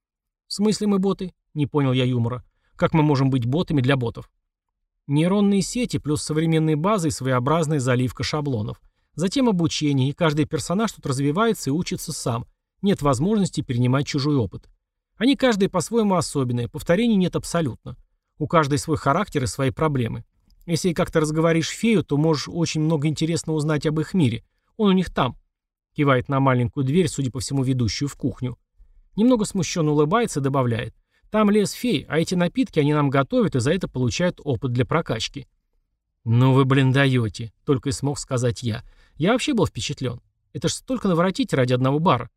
В смысле мы боты? Не понял я юмора. Как мы можем быть ботами для ботов? Нейронные сети плюс современные базы и своеобразная заливка шаблонов. Затем обучение, и каждый персонаж тут развивается и учится сам. Нет возможности перенимать чужой опыт. Они каждый по-своему особенные, повторений нет абсолютно. У каждой свой характер и свои проблемы. Если как-то разговоришь фею, то можешь очень много интересного узнать об их мире. Он у них там. Кивает на маленькую дверь, судя по всему, ведущую в кухню. Немного смущенно улыбается и добавляет. Там лес фей, а эти напитки они нам готовят и за это получают опыт для прокачки. «Ну вы, блин, даете», — только и смог сказать я. Я вообще был впечатлен. Это ж столько наворотить ради одного бара.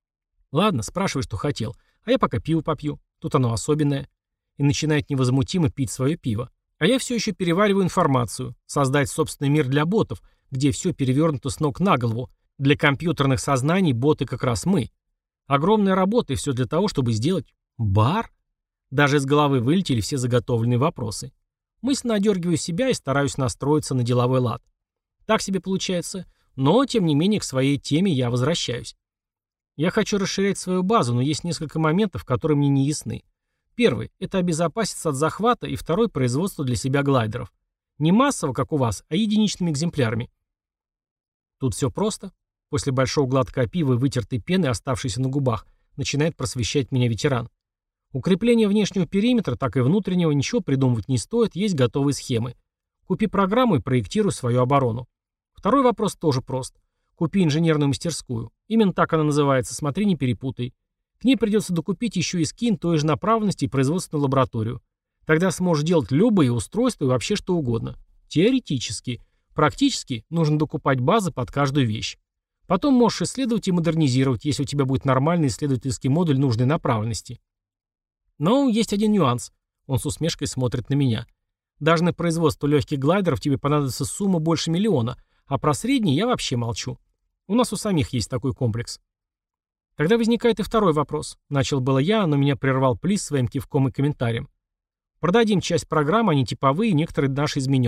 Ладно, спрашивай, что хотел. А я пока пиво попью. Тут оно особенное. И начинает невозмутимо пить свое пиво. А я все еще перевариваю информацию. Создать собственный мир для ботов, где все перевернуто с ног на голову. Для компьютерных сознаний боты как раз мы. Огромная работа и все для того, чтобы сделать бар. Даже из головы вылетели все заготовленные вопросы. Мысленно одергиваю себя и стараюсь настроиться на деловой лад. Так себе получается, но, тем не менее, к своей теме я возвращаюсь. Я хочу расширять свою базу, но есть несколько моментов, которые мне не ясны. Первый – это обезопаситься от захвата, и второй – производство для себя глайдеров. Не массово, как у вас, а единичными экземплярами. Тут все просто. После большого глотка пива и вытертой пены, оставшейся на губах, начинает просвещать меня ветеран. Укрепление внешнего периметра, так и внутреннего, ничего придумывать не стоит, есть готовые схемы. Купи программу и проектируй свою оборону. Второй вопрос тоже прост. Купи инженерную мастерскую. Именно так она называется, смотри, не перепутай. К ней придется докупить еще и скин той же направленности и производственную лабораторию. Тогда сможешь делать любые устройства и вообще что угодно. Теоретически. Практически нужно докупать базы под каждую вещь. Потом можешь исследовать и модернизировать, если у тебя будет нормальный исследовательский модуль нужной направленности. Но есть один нюанс. Он с усмешкой смотрит на меня. Даже на производство легких глайдеров тебе понадобится сумма больше миллиона, а про средний я вообще молчу. У нас у самих есть такой комплекс. Тогда возникает и второй вопрос. Начал было я, но меня прервал Плиз своим кивком и комментарием. Продадим часть программ, они типовые, некоторые наши измененные.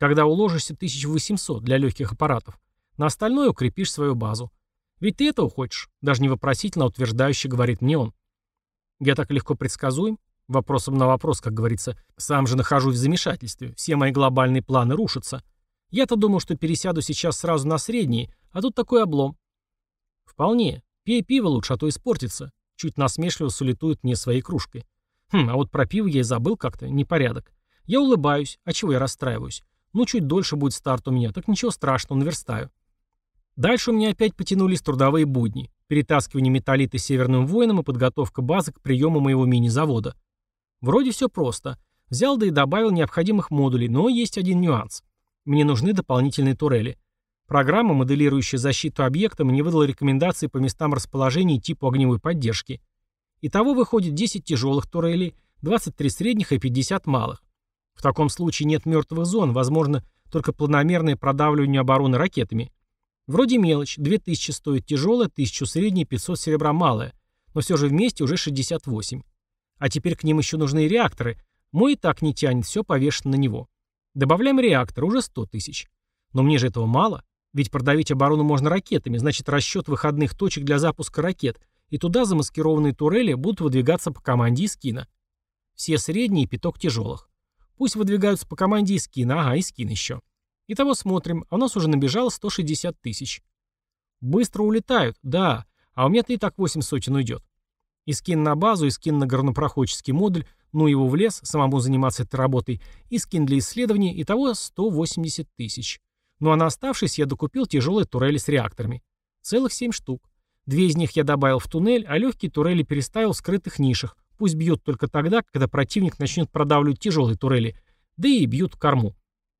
Когда уложишься тысяч восемьсот для легких аппаратов. На остальное укрепишь свою базу. Ведь ты этого хочешь? Даже не вопросительно, а утверждающе говорит мне он. Я так легко предсказуем? Вопросом на вопрос, как говорится. Сам же нахожусь в замешательстве. Все мои глобальные планы рушатся. Я-то думал, что пересяду сейчас сразу на средние, а тут такой облом. Вполне. Пей пиво лучше, а то испортится. Чуть насмешливо салютует мне своей кружкой. Хм, а вот про пиво я и забыл как-то. Непорядок. Я улыбаюсь. А чего я расстраиваюсь? Ну, чуть дольше будет старт у меня, так ничего страшного, наверстаю. Дальше у меня опять потянулись трудовые будни. Перетаскивание металлита северным воинам и подготовка базы к приему моего мини-завода. Вроде все просто. Взял да и добавил необходимых модулей, но есть один нюанс. Мне нужны дополнительные турели. Программа, моделирующая защиту объекта, мне выдала рекомендации по местам расположения и типу огневой поддержки. Итого выходит десять тяжелых турелей, двадцать три средних и пятьдесят малых. В таком случае нет мертвых зон, возможно, только планомерное продавливание обороны ракетами. Вроде мелочь, две тысячи стоит тяжелая, тысячу средняя, пятьсот серебра малая, но все же вместе уже шестьдесят восемь. А теперь к ним еще нужны реакторы, мой и так не тянет, все повешено на него. Добавляем реактор, уже сто тысяч. Но мне же этого мало, ведь продавить оборону можно ракетами, значит расчет выходных точек для запуска ракет, и туда замаскированные турели будут выдвигаться по команде Искина. Все средние и пяток тяжелых. Пусть выдвигаются по команде Искина, ага, Искин еще. Итого смотрим, а у нас уже набежало сто шестьдесят тысяч. Быстро улетают, да, а у меня-то и так восемь сотен уйдет. Искин на базу, Искин на горнопроходческий модуль, ну его в лес, самому заниматься этой работой, Искин для исследований, итого сто восемьдесят тысяч. Ну а на оставшись я докупил тяжелые турели с реакторами. Целых семь штук. Две из них я добавил в туннель, а легкие турели переставил в скрытых нишах. Пусть бьют только тогда, когда противник начнет продавливать тяжелые турели, да и бьют в корму.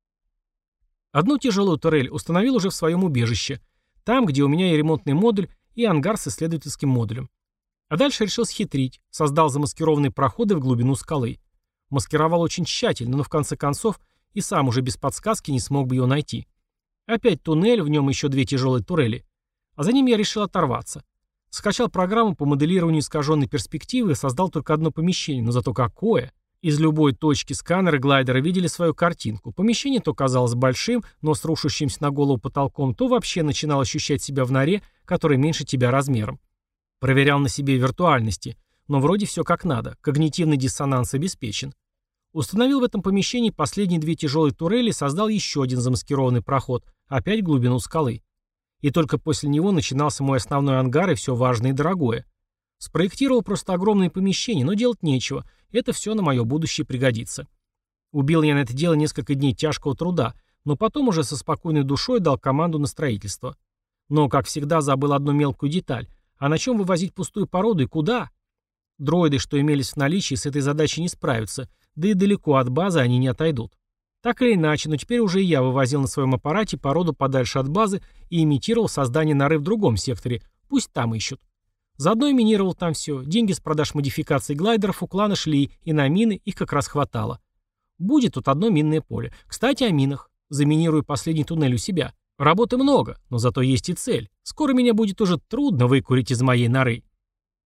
Одну тяжелую турель установил уже в своем убежище, там, где у меня и ремонтный модуль, и ангар с исследовательским модулем. А дальше решил схитрить, создал замаскированные проходы в глубину скалы. Маскировал очень тщательно, но в конце концов и сам уже без подсказки не смог бы ее найти. Опять туннель, в нем еще две тяжелые турели. А за ним я решил оторваться. Скачал программу по моделированию искаженной перспективы и создал только одно помещение, но зато какое! Из любой точки сканера глайдера видели свою картинку. Помещение то казалось большим, но с рушащимся на голову потолком, то вообще начинал ощущать себя в норе, которая меньше тебя размером. Проверял на себе виртуальности, но вроде все как надо, когнитивный диссонанс обеспечен. Установил в этом помещении последние две тяжелые турели и создал еще один замаскированный проход, опять в глубину скалы. И только после него начинался мой основной ангар и все важное и дорогое. Спроектировал просто огромное помещение, но делать нечего, это все на мое будущее пригодится. Убил я на это дело несколько дней тяжкого труда, но потом уже со спокойной душой дал команду на строительство. Но, как всегда, забыл одну мелкую деталь. А на чем вывозить пустую породу и куда? Дроиды, что имелись в наличии, с этой задачей не справятся, да и далеко от базы они не отойдут. Так или иначе, но теперь уже и я вывозил на своем аппарате породу подальше от базы и имитировал создание норы в другом секторе, пусть там ищут. Заодно и минировал там все, деньги с продаж модификаций глайдеров у клана шли, и на мины их как раз хватало. Будет тут одно минное поле. Кстати, о минах. Заминирую последний туннель у себя. Работы много, но зато есть и цель. Скоро меня будет уже трудно выкурить из моей норы.